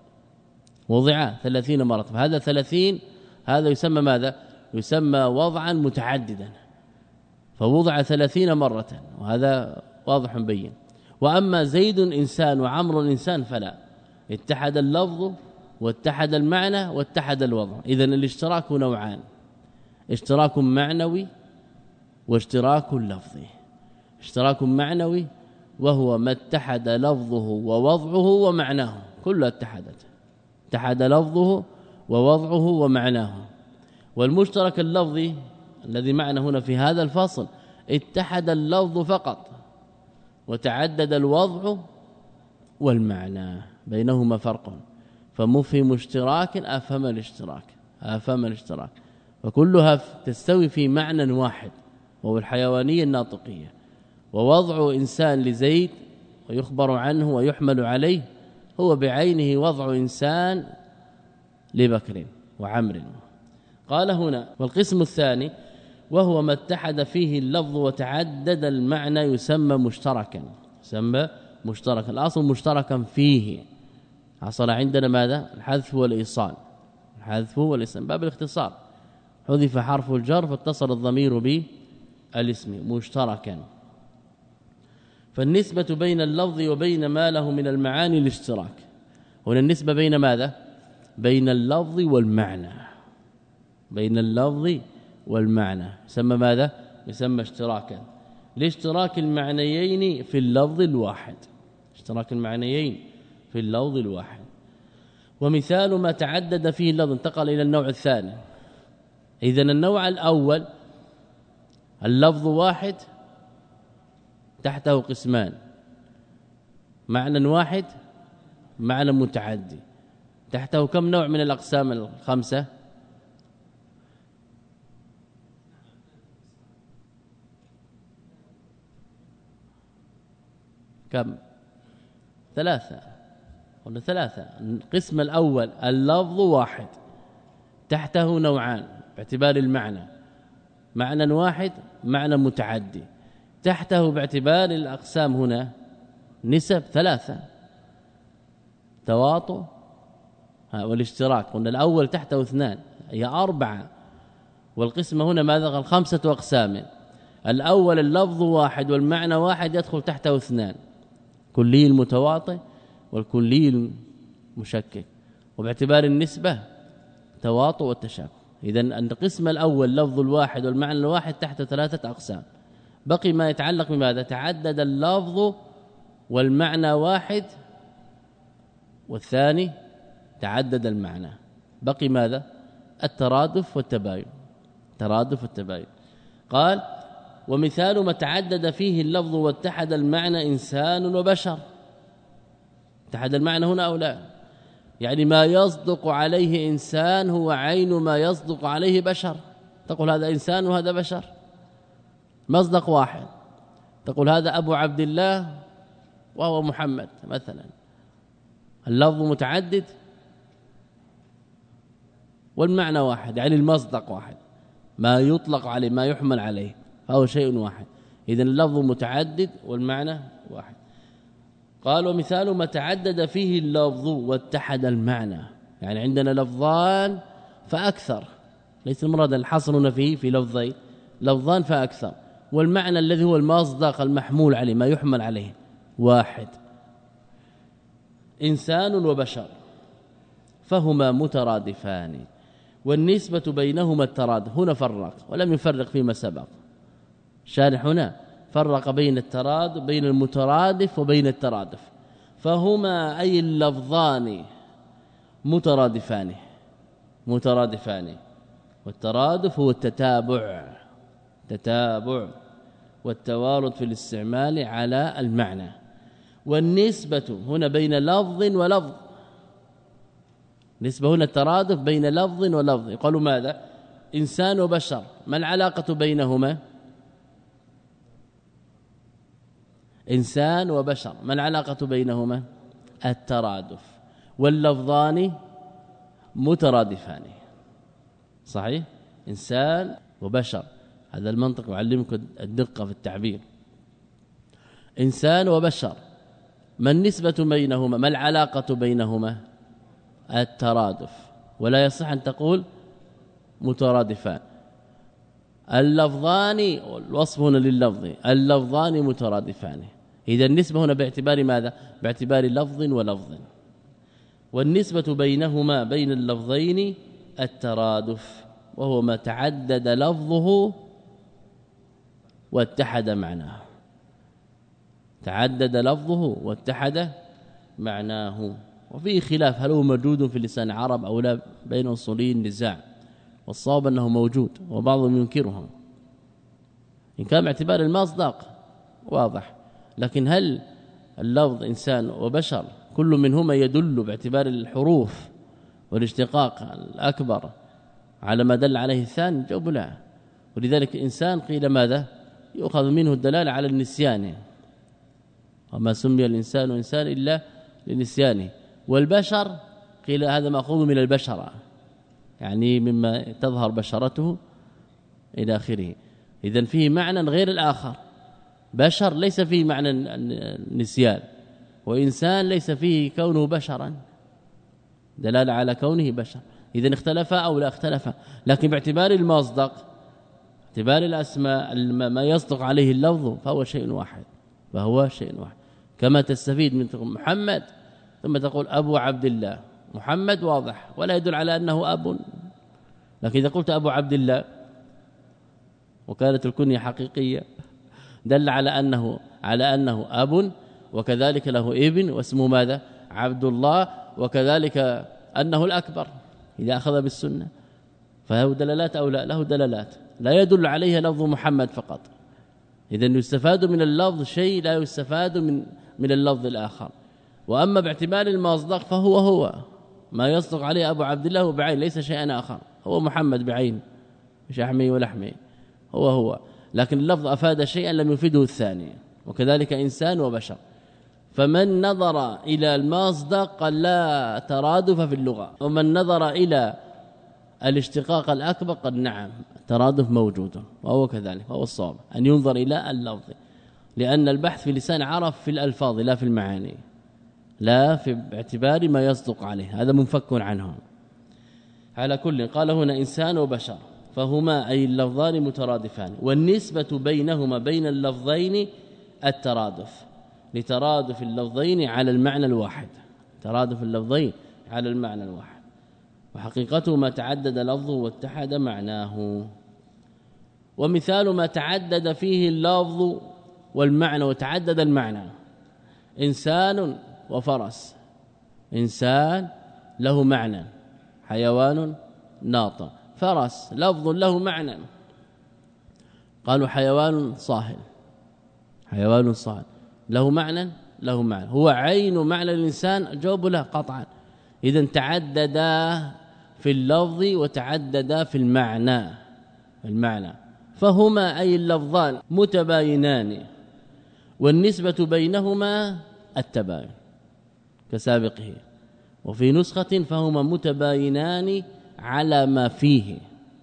وضع 30 مرة، فهذا 30 هذا يسمى ماذا؟ يسمى وضعا متعددا، فوضع 30 مرة، وهذا واضح بين. وأما زيد إنسان وعمر إنسان فلا، اتحد اللفظ واتحد المعنى واتحد الوضع. إذن الاشتراك نوعان: اشتراك معنوي واشتراك لفظي. اشتراك معنوي وهو ما اتحد لفظه ووضعه ومعناه، كلها اتحد لفظه ووضعه ومعناه. والمشترك اللفظي الذي معنا هنا في هذا الفصل اتحد اللفظ فقط وتعدد الوضع والمعنى، بينهما فرق. فمو في مشتراك أفهم الاشتراك، وكلها تستوي في معنى واحد وهو الحيوانية الناطقية. ووضع إنسان لزيد ويخبر عنه ويحمل عليه هو بعينه وضع إنسان لبكر وعمر. قال هنا: والقسم الثاني وهو ما اتحد فيه اللفظ وتعدد المعنى يسمى مشتركا. الأصل مشتركا فيه. حصل عندنا ماذا؟ الحذف والإيصال. باب الاختصار، حذف حرف الجر فاتصل الضمير بالاسم مشتركا. فالنسبة بين اللفظ وبين ما له من المعاني الاشتراك. هنا النسبة بين ماذا؟ بين اللفظ والمعنى، يسمى ماذا؟ يسمى اشتراكا، لاشتراك المعنيين في اللفظ الواحد. ومثال ما تعدد فيه اللفظ، انتقل إلى النوع الثاني. إذن النوع الأول اللفظ واحد تحته قسمان: معنى واحد، معنى متعدي. تحته كم نوع من الأقسام الخمسة؟ كم؟ ثلاثة. القسم الأول اللفظ واحد تحته نوعان باعتبار المعنى: معنى واحد، معنى متعدي. تحته باعتبار الأقسام هنا نسب ثلاثة: تواطؤ والاشتراك. قلنا الأول تحته 2، هي 4. والقسم هنا ماذا؟ 5 أقسام. الأول اللفظ واحد والمعنى واحد يدخل تحته 2: كلي المتواطئ والكلي المشكك، وباعتبار النسبة تواطؤ والتشابه. إذن القسم الأول لفظ الواحد والمعنى الواحد تحت 3 أقسام. بقي ما يتعلق بماذا؟ تعدد اللفظ والمعنى واحد، والثاني تعدد المعنى. بقي ماذا؟ الترادف والتباين. قال: ومثال ما تعدد فيه اللفظ واتحد المعنى إنسان وبشر. اتحد المعنى هنا أو لا؟ يعني ما يصدق عليه إنسان هو عين ما يصدق عليه بشر. تقول هذا إنسان وهذا بشر، مصدق واحد. تقول هذا أبو عبد الله وهو محمد مثلا، اللفظ متعدد والمعنى واحد، يعني المصدق واحد، ما يطلق عليه ما يحمل عليه فهو شيء واحد. إذن اللفظ متعدد والمعنى واحد. قال ومثال ما تعدد فيه اللفظ واتحد المعنى، يعني عندنا لفظان فأكثر، ليس المراد الحصر هنا فيه في لفظين، لفظان فأكثر، والمعنى الذي هو المصدق المحمول عليه ما يحمل عليه واحد. إنسان وبشر فهما مترادفان والنسبة بينهما الترادف. هنا فرق ولم يفرق فيما سبق، شارح هنا فرق بين الترادف، بين المترادف وبين الترادف. فهما أي اللفظان مترادفان، والترادف هو التتابع والتوارد في الاستعمال على المعنى. والنسبة هنا بين لفظ ولفظ، نسبة هنا الترادف بين لفظ ولفظ. يقولوا ماذا؟ إنسان وبشر، ما العلاقة بينهما؟ إنسان وبشر ما العلاقة بينهما؟ الترادف، واللفظان مترادفان. صحيح؟ إنسان وبشر، هذا المنطق يعلمكم الدقة في التعبير. إنسان وبشر، ما النسبة بينهما؟ ما العلاقة بينهما؟ الترادف، ولا يصح أن تقول مترادفان. اللفظان، الوصف هنا لللفظ، اللفظان مترادفان. إذا النسبة هنا باعتبار ماذا؟ باعتبار لفظ ولفظ. والنسبة بينهما بين اللفظين الترادف، وهو ما تعدد لفظه واتحد معناه. تعدد لفظه واتحد معناه. وفيه خلاف هل هو موجود في لسان العرب أو لا، بين اصوليين نزاع، والصواب أنه موجود وبعضهم ينكره إن كان باعتبار المصدق واضح. لكن هل اللفظ إنسان وبشر كل منهما يدل باعتبار الحروف والاشتقاق الأكبر على ما دل عليه الثاني؟ جواب لا. ولذلك إنسان قيل ماذا؟ يؤخذ منه الدلالة على النسيان، وما سمي الإنسان إنسان إلا لنسيانه. والبشر قيل هذا مأخوذ من البشرة، يعني مما تظهر بشرته إلى آخره. إذن فيه معنى غير الآخر. بشر ليس فيه معنى النسيان، وإنسان ليس فيه كونه بشرا، دلالة على كونه بشر. إذن اختلفا أو لا اختلفا، لكن باعتبار المصدق، باعتبار الأسماء ما يصدق عليه اللفظ فهو شيء واحد، كما تستفيد من محمد ثم تقول أبو عبد الله. محمد واضح ولا يدل على أنه أب، لكن إذا قلت أبو عبد الله وكانت الكنية حقيقية دل على أنه أب، وكذلك له ابن واسمه ماذا؟ عبد الله، وكذلك أنه الأكبر إذا أخذ بالسنة. فله دلالات أو لا؟ له دلالات لا يدل عليها لفظ محمد فقط. إذن يستفاد من اللفظ شيء لا يستفاد من اللفظ الآخر. وأما باعتبار المصدق فهو ما يصدق عليه أبو عبد الله بعين، ليس شيئا آخر، هو محمد بعين شحمي ولحمي، هو لكن اللفظ أفاد شيئا لم يفيده الثاني. وكذلك إنسان وبشر. فمن نظر إلى المصدق قال لا ترادف في اللغة، ومن نظر إلى الاشتقاق الأكبر قد نعم الترادف موجود، وهو كذلك، وهو الصواب أن ينظر إلى اللفظ، لأن البحث في لسان العرب في الألفاظ لا في المعاني، لا في باعتبار ما يصدق عليه، هذا منفك عنه. على كل قال هنا إنسان وبشر فهما أي اللفظان مترادفان، والنسبة بينهما بين اللفظين الترادف، لترادف اللفظين على المعنى الواحد، ترادف اللفظين على المعنى الواحد، وحقيقته ما تعدد لفظه واتحد معناه. ومثال ما تعدد فيه اللفظ والمعنى وتعدد المعنى: إنسان وفرس. إنسان له معنى، حيوان ناطق، فرس لفظ له معنى. قالوا حيوان صاهل، حيوان صاهل له معنى، له معنى، هو عين معنى الإنسان، الجواب لا قطعا. إذن تعددا في اللفظ وتعددا في المعنى، فهما أي اللفظان متباينان والنسبة بينهما التباين كسابقه. وفي نسخة فهما متباينان على ما فيه،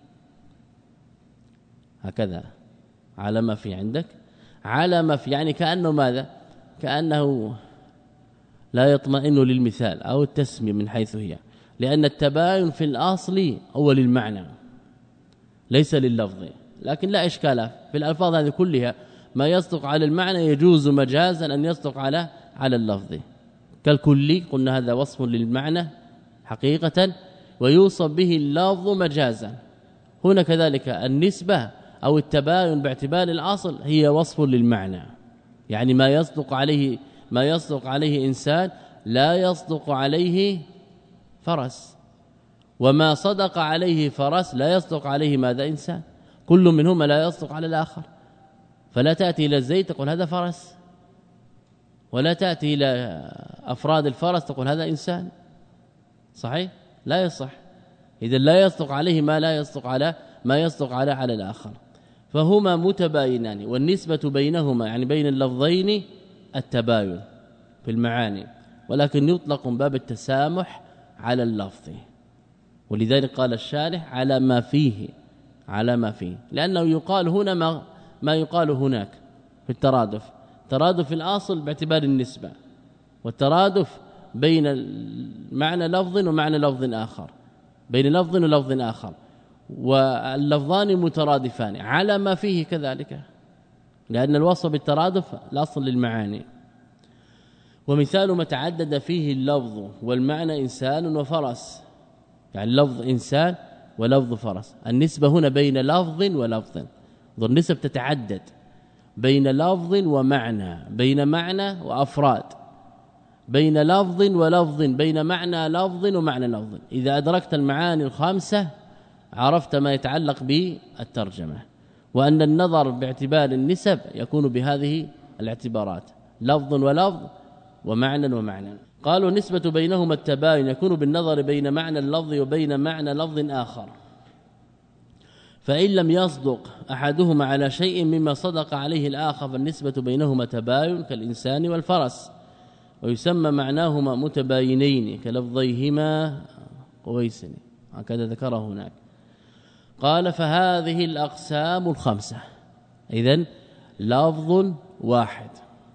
هكذا على ما فيه عندك، على ما فيه يعني كأنه ماذا؟ كأنه لا يطمئن للمثال أو التسمية من حيث هي، لأن التباين في الأصل هو للمعنى ليس لللفظ، لكن لا إشكال في الألفاظ هذه كلها ما يصدق على المعنى يجوز مجازا أن يصدق على اللفظ. كالكلي قلنا هذا وصف للمعنى حقيقة ويوصف به اللفظ مجازا. هنا كذلك النسبة أو التباين باعتبار الأصل هي وصف للمعنى، يعني ما يصدق عليه إنسان لا يصدق عليه فرس، وما صدق عليه فرس لا يصدق عليه ماذا؟ إنسان. كل منهما لا يصدق على الآخر، فلا تأتي إلى الزيت تقول هذا فرس، ولا تأتي إلى أفراد الفرس تقول هذا إنسان، صحيح؟ لا يصح. إذا لا يصدق عليه ما يصدق على الآخر، فهما متباينان والنسبة بينهما يعني بين اللفظين التباين في المعاني، ولكن يطلق من باب التسامح على اللفظ. ولذلك قال الشارح على ما فيه، لأنه يقال هنا ما يقال هناك في الترادف. ترادف الأصل باعتبار النسبة، والترادف بين معنى لفظ ومعنى لفظ آخر، بين لفظ ولفظ آخر، واللفظان مترادفان على ما فيه كذلك، لأن الوصف بالترادف الأصل للمعاني. ومثال ما تعدد فيه اللفظ والمعنى إنسان وفرس، يعني لفظ إنسان ولفظ فرس. النسبة هنا بين لفظ ولفظ، النسب تتعدد بين لفظ ومعنى، بين معنى وأفراد، بين لفظ ولفظ، بين معنى لفظ ومعنى لفظ. إذا أدركت المعاني الخامسة عرفت ما يتعلق بالترجمة، وأن النظر باعتبار النسب يكون بهذه الاعتبارات، لفظ ولفظ ومعنى ومعنى. قالوا نسبة بينهما التباين يكون بالنظر بين معنى اللفظ وبين معنى لفظ آخر، فإن لم يصدق أحدهما على شيء مما صدق عليه الآخر فالنسبة بينهما تباين كالإنسان والفرس، ويسمى معناهما متباينين كلفظيهما قويس، هكذا ذكره هناك. قال فهذه الأقسام الخمسة، إذن لفظ واحد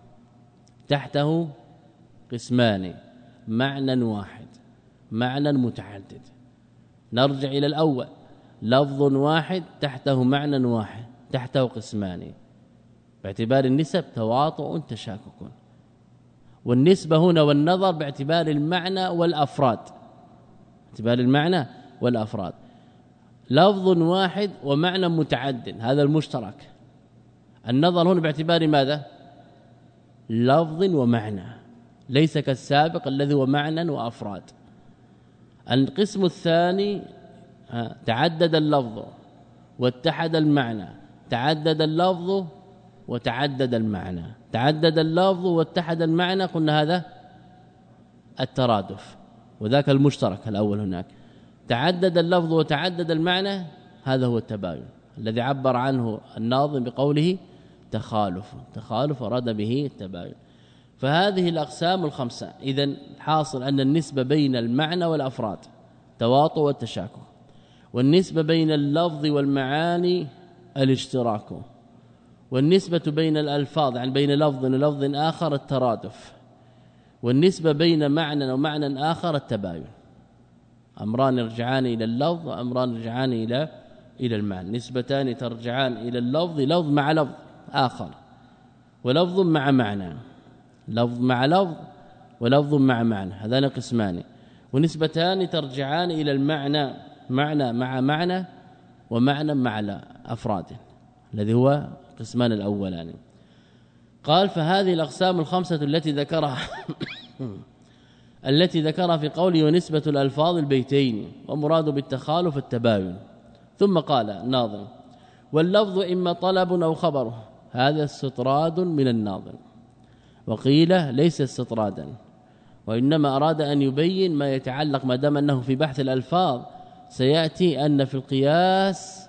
تحته قسمان، معنى واحد، معنى متعدد. نرجع إلى الأول، لفظ واحد تحته معنى واحد تحته قسمان، باعتبار النسب تواطؤ تشاكك، والنسبة هنا والنظر باعتبار المعنى والأفراد، باعتبار المعنى والأفراد. لفظ واحد ومعنى متعدد هذا المشترك. النظر هنا باعتبار ماذا؟ لفظ ومعنى، ليس كالسابق الذي هو معنى وأفراد. القسم الثاني تعدد اللفظ واتحد المعنى، تعدد اللفظ وتعدد المعنى، تعدد اللفظ واتحد المعنى، قلنا هذا الترادف، وذاك المشترك الأول هناك. تعدد اللفظ وتعدد المعنى هذا هو التباين الذي عبر عنه الناظم بقوله تخالف أراد به التباين. فهذه الأقسام الخمسة، إذن حاصل أن النسبة بين المعنى والأفراد تواطؤ والتشاكل، والنسبة بين اللفظ والمعاني الاشتراك، والنسبة بين الألفاظ يعني بين لفظ ولفظ آخر الترادف، والنسبة بين معنى ومعنى آخر التباين. أمران يرجعان إلى اللفظ وأمران يرجعان إلى المعنى، نسبتان ترجعان إلى اللفظ، لفظ مع لفظ آخر، ولفظ مع معنى، لفظ مع لفظ ولفظ مع معنى، هذان قسمان. ونسبتان ترجعان إلى المعنى، معنى مع معنى ومعنى مع أفراد، الذي هو قسمان الأولان. قال فهذه الأقسام الخمسة التي ذكرها في قوله ونسبة الألفاظ البيتين، ومراد بالتخالف التباين. ثم قال الناظم واللفظ إما طلب أو خبر. هذا استطراد من الناظم، وقيل ليس استطرادا، وإنما أراد أن يبين ما يتعلق، ما دام أنه في بحث الألفاظ سيأتي أن في القياس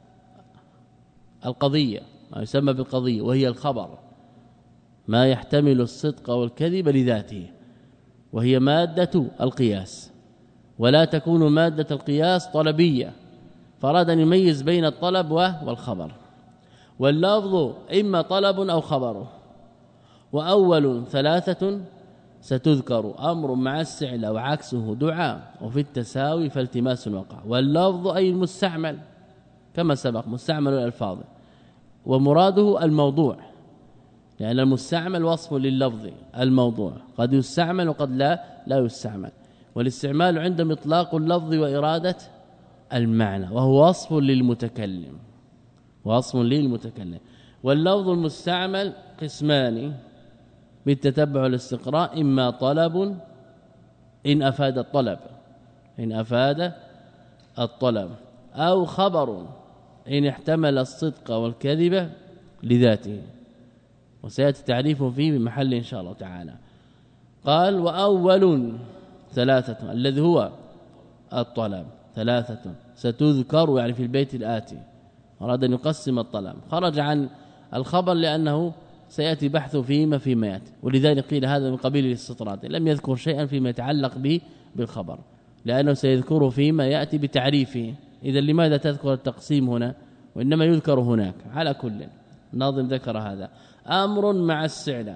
القضية، ما يسمى بالقضية، وهي الخبر، ما يحتمل الصدق والكذب لذاته، وهي مادة القياس، ولا تكون مادة القياس طلبية، فأراد أن يميز بين الطلب والخبر. واللفظ إما طلب أو خبر، وأول ثلاثة ستذكر أمر مع السعلة وعكسه دعاء، وفي التساوي فالتماس وقع. واللفظ أي المستعمل كما سبق، مستعمل الألفاظ، ومراده الموضوع، لأن المستعمل وصف لللفظ الموضوع، قد يستعمل وقد لا يستعمل. والاستعمال عندهم إطلاق اللفظ وإرادة المعنى، وهو وصف للمتكلم، وصف للمتكلم. واللفظ المستعمل قسمان بالتتبع والاستقراء: إما طلب إن أفاد الطلب، إن أفاد الطلب، أو خبر إن احتمل الصدق والكذب لذاته، وسيأتي تعريفه فيه بمحل إن شاء الله تعالى. قال: وأول ثلاثة الذي هو الطلب، ثلاثة ستذكر يعني في البيت الآتي، أراد أن يقسم الطلب، خرج عن الخبر لأنه سيأتي بحثه فيما يأتي، ولذلك قيل هذا من قبيل الاستطراد، لم يذكر شيئا فيما يتعلق به بالخبر، لأنه سيذكره فيما يأتي بتعريفه. إذا لماذا تذكر التقسيم هنا وإنما يذكر هناك؟ على كل الناظم ذكر هذا. أمر مع السعلى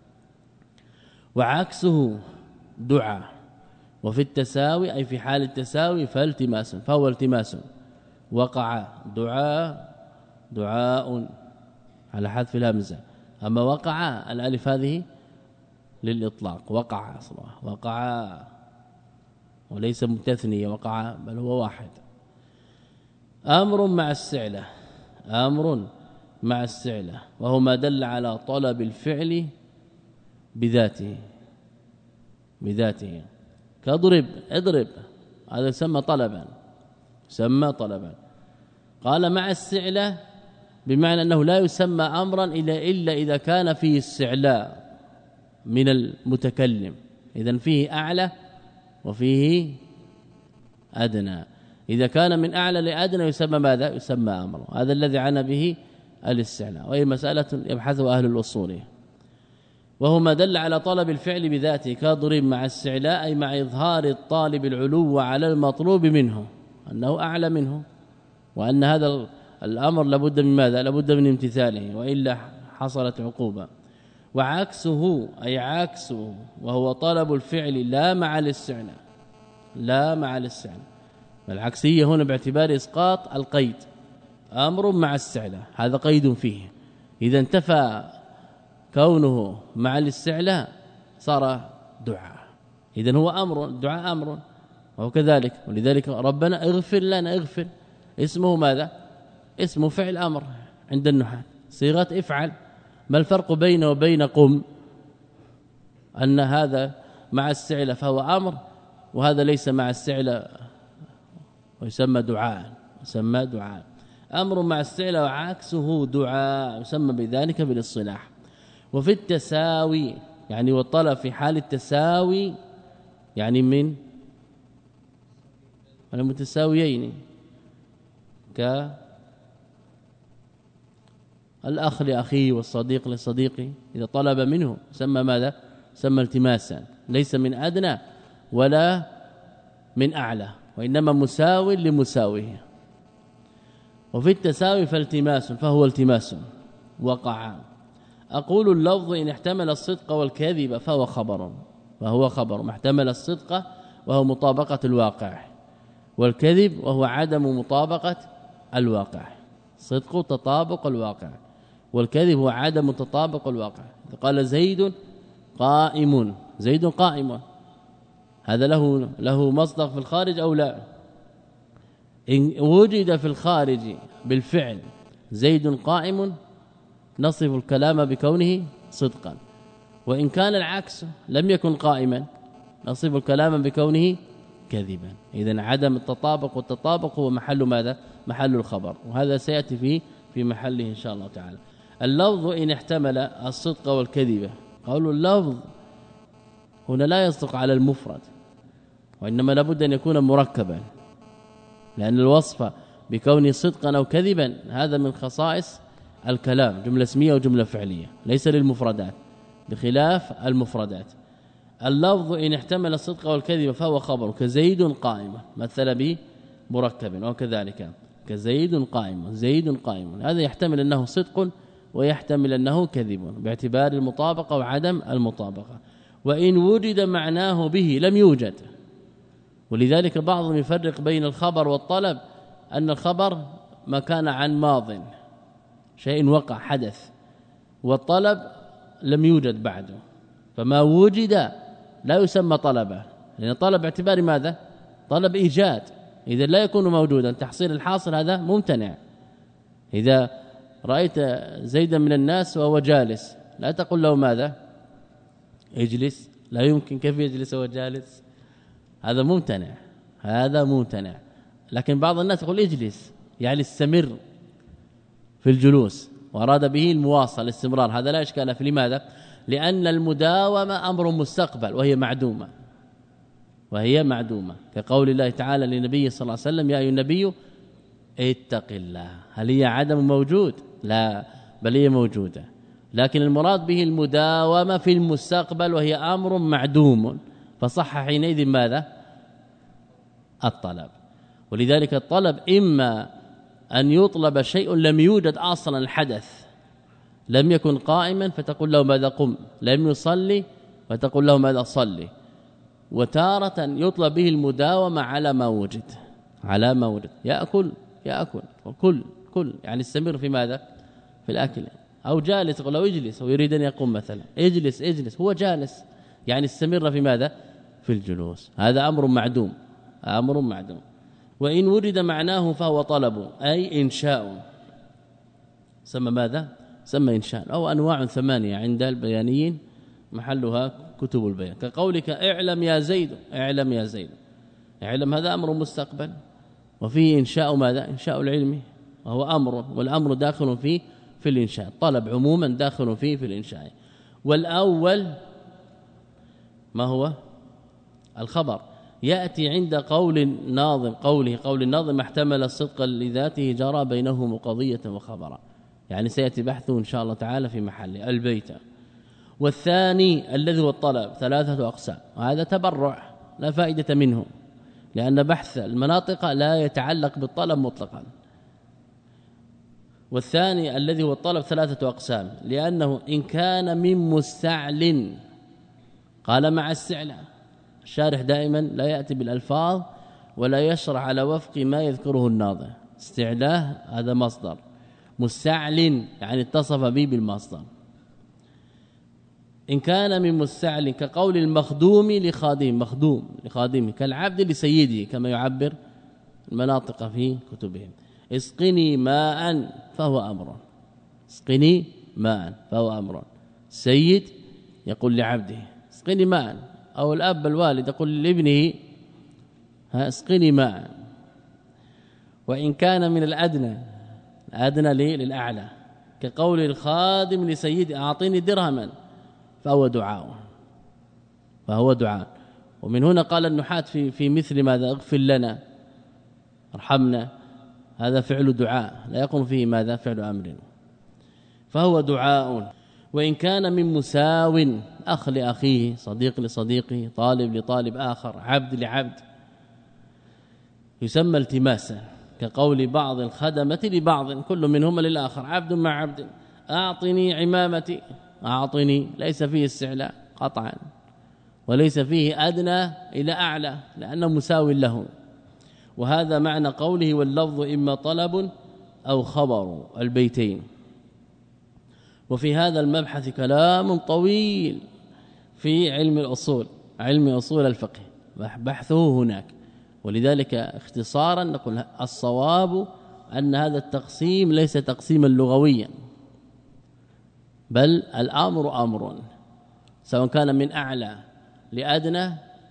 وعكسه دعاء، وفي التساوي أي في حال التساوي فالتماس، فهو التماس. وقع دعاء على حذف الهمزة، أما وقع الألف هذه للإطلاق، وقع أصلا، وقع وليس متثنية، وقع بل هو واحد. أمر مع السعلة، أمر مع السعلة، وهو ما دل على طلب الفعل بذاته كاضرب، اضرب، هذا يسمى طلبا. قال مع السعلة بمعنى أنه لا يسمى أمرا إلا إذا كان فيه استعلاء من المتكلم، إذن فيه أعلى وفيه أدنى. إذا كان من أعلى لأدنى يسمى ماذا؟ يسمى أمر. هذا الذي عنا به الاستعلاء، وهي مسألة يبحثها أهل الأصول. وهو ما دل على طلب الفعل بذاته كضرب مع استعلاء، أي مع إظهار الطالب العلو على المطلوب منه، أنه أعلى منه، وأن هذا الأمر لابد من ماذا؟ لابد من امتثاله، وإلا حصلت عقوبة. وعكسه أي عكسه وهو طلب الفعل لا مع الاستعلاء، العكسية هنا باعتبار إسقاط القيد، أمر مع استعلاء، هذا قيد فيه، إذا انتفى كونه مع الاستعلاء صار دعاء، إذن هو أمر، دعاء أمر، وهو كذلك. ولذلك ربنا اغفر لنا، اغفر اسمه ماذا؟ اسمه فعل أمر عند النحاة، صيغة افعل. ما الفرق بينه وبين قم؟ أن هذا مع استعلاء فهو أمر، وهذا ليس مع استعلاء ويسمى دعاء، أمر مع استعلاء وعكسه دعاء، يسمى بذلك بالاصطلاح. وفي التساوي يعني والطلب في حال التساوي يعني من المتساويين كالأخ لأخيه والصديق لصديقه، إذا طلب منه سمى ماذا؟ سمى التماسا، ليس من أدنى ولا من أعلى، وإنما مساو لمساويه. وفي التساوي فالتماس، فهو التماس. وقع. أقول اللفظ إن احتمل الصدق والكذب فهو خبر ما احتمل الصدق وهو مطابقة الواقع، والكذب وهو عدم مطابقة الواقع. صدق تطابق الواقع، والكذب هو عدم تطابق الواقع. قال زيد قائم، زيد قائم، هذا له مصدر في الخارج أو لا؟ إن وجد في الخارج بالفعل زيد قائم نصف الكلام بكونه صدقا، وإن كان العكس لم يكن قائما نصف الكلام بكونه كذبا. إذن عدم التطابق والتطابق هو محل ماذا؟ محل الخبر، وهذا سيأتي في محله إن شاء الله تعالى. اللفظ إن احتمل الصدق والكذب، قالوا اللفظ هنا لا يصدق على المفرد، وإنما لابد أن يكون مركبا، لأن الوصف بكونه صدقا أو كذبا هذا من خصائص الكلام، جملة اسمية وجملة فعلية، ليس للمفردات بخلاف المفردات. اللفظ إن احتمل الصدق والكذب فهو خبر، كزيد قائم مثل به مركب، وكذلك كزيد قائم، زيد قائم، هذا يحتمل أنه صدق ويحتمل أنه كذب باعتبار المطابقة وعدم المطابقة. وإن وجد معناه به لم يوجد، ولذلك بعضهم يفرق بين الخبر والطلب، أن الخبر ما كان عن ماض شيء وقع حدث، والطلب لم يوجد بعده، فما وجد لا يسمى طلبا، لأن طلب باعتبار ماذا؟ طلب إيجاد، إذا لا يكون موجودا تحصيل الحاصل هذا ممتنع. إذا رأيت زيدا من الناس وهو جالس لا تقول له ماذا؟ اجلس، لا يمكن، كيف يجلس وهو جالس؟ هذا ممتنع، هذا ممتنع. لكن بعض الناس يقول اجلس يعني استمر في الجلوس، وأراد به المواصل الاستمرار، هذا لا إشكال فيه. لماذا؟ لأن المداومة أمر مستقبل وهي معدومة، كقول الله تعالى للنبي صلى الله عليه وسلم يا أيها النبي اتق الله. هل هي عدم موجود؟ لا، بل هي موجودة، لكن المراد به المداومة في المستقبل وهي أمر معدوم، فصح حينئذ ماذا؟ الطلب. ولذلك الطلب إما أن يطلب شيء لم يوجد أصلا، الحدث لم يكن قائما فتقول له ماذا؟ قم، لم يصلي فتقول له ماذا؟ صلي. وتارة يطلب به المداومة على ما وجد، يأكل كل يعني استمر في ماذا؟ في الأكل. أو جالس يقول له اجلس ويريد أن يقوم مثلا، اجلس هو جالس يعني استمر في ماذا؟ في الجلوس، هذا أمر معدوم. وإن وجد معناه فهو طلب، أي إنشاء، سمى ماذا؟ سمى إنشاء، أو أنواع 8 عند البيانيين محلها كتب البيان، كقولك اعلم يا زيد، اعلم هذا أمر مستقبل، وفيه إنشاء ماذا؟ إنشاء العلم، وهو أمر، والأمر داخل في الإنشاء، طلب عموما داخل في الإنشاء. والأول ما هو؟ الخبر، يأتي عند قول الناظم، قول الناظم احتمل الصدق لذاته جرى بينهم قضية وخبرا، يعني سيأتي بحثه إن شاء الله تعالى في محله البيت. والثاني الذي هو الطلب 3 أقسام، وهذا تبرع لا فائدة منه، لأن بحث المناطق لا يتعلق بالطلب مطلقا. والثاني الذي هو الطلب 3 أقسام، لأنه إن كان من مستعل، قال مع استعلاء، الشارح دائما لا يأتي بالألفاظ ولا يشرح على وفق ما يذكره الناظم. استعلاء هذا مصدر، مستعل يعني اتصف به بالمصدر. إن كان من مستعل كقول المخدوم لخادم، مخدوم لخادمه، كالعبد لسيده، كما يعبر المناطق في كتبهم. اسقني ماء فهو أمر، اسقني ماء فهو أمر، سيد يقول لعبده اسقني ماء، أو الأب الوالد يقول لابنه اسقني ماء. وإن كان من الأدنى للأعلى، كقول الخادم لسيد أعطيني درهما، فهو دعاء. ومن هنا قال النحاة في مثل ماذا؟ اغفر لنا، ارحمنا، هذا فعل دعاء لا يقوم فيه ماذا؟ فعل أمر، فهو دعاء. وإن كان من مساو، أخ لأخيه، صديق لصديقه، طالب لطالب آخر، عبد لعبد، يسمى التماسا، كقول بعض الخدمة لبعض، كل منهما للآخر، عبد مع عبد، أعطني عمامتي، أعطني، ليس فيه استعلاء قطعا، وليس فيه أدنى إلى أعلى، لأنه مساو له. وهذا معنى قوله واللفظ إما طلب أو خبر، البيتين. وفي هذا المبحث كلام طويل في علم الأصول، علم أصول الفقه، بحثه هناك. ولذلك اختصارا نقول الصواب أن هذا التقسيم ليس تقسيما لغويا، بل الأمر أمر، سواء كان من أعلى لأدنى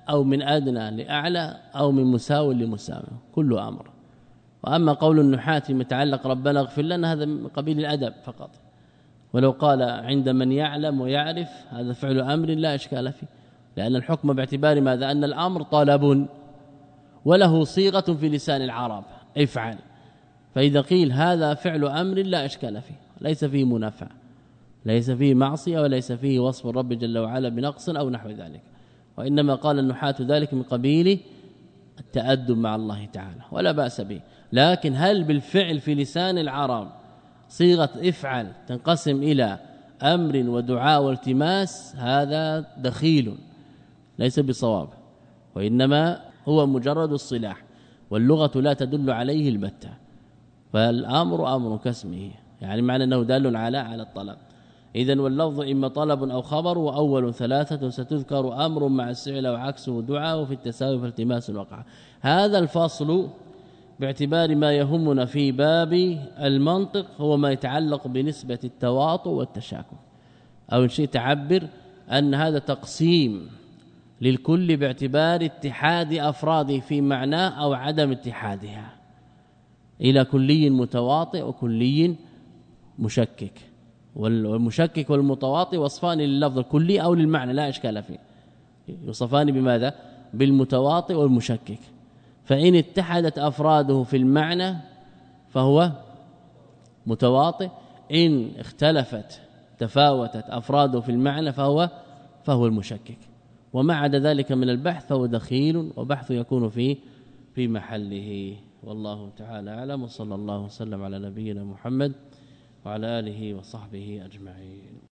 أو من أدنى لأعلى أو من مساو لمساو، كل أمر. وأما قول النحاة متعلق ربنا اغفر لنا هذا من قبيل الأدب فقط، ولو قال عند من يعلم ويعرف هذا فعل أمر لا إشكال فيه، لأن الحكم باعتبار ماذا؟ أن الأمر طلب وله صيغة في لسان العرب افعل، فإذا قيل هذا فعل أمر لا إشكال فيه، ليس فيه منافع، ليس فيه معصية، وليس فيه وصف الرب جل وعلا بنقص أو نحو ذلك، وإنما قال النحاة ذلك من قبيل التأدب مع الله تعالى ولا بأس به. لكن هل بالفعل في لسان العرب صيغة افعل تنقسم إلى أمر ودعاء والتماس؟ هذا دخيل ليس بصواب، وإنما هو مجرد الصلاح، واللغة لا تدل عليه البتة، فالأمر أمر كاسمه، يعني معنى أنه دال على الطلب. إذن واللفظ إما طلب أو خبر، وأول ثلاثة ستذكر أمر مع السعل وعكسه دعاء، وفي التساوي فالتماس وقع. هذا الفصل باعتبار ما يهمنا في باب المنطق هو ما يتعلق بنسبة التواطؤ والتشاكل، أو إن شئت تعبر أن هذا تقسيم للكل باعتبار اتحاد أفراده في معناه أو عدم اتحادها إلى كلي متواطئ وكلي مشكك، والمشكك والمتواطئ وصفان لللفظ الكلي أو للمعنى لا إشكال فيه، يوصفان بماذا؟ بالمتواطئ والمشكك، فإن اتحدت أفراده في المعنى فهو متواطئ، إن اختلفت تفاوتت أفراده في المعنى فهو المشكك، وما عدا ذلك من البحث فهو دخيل، وبحث يكون في محله. والله تعالى أعلم، وصلى الله وسلم على نبينا محمد وعلى آله وصحبه أجمعين.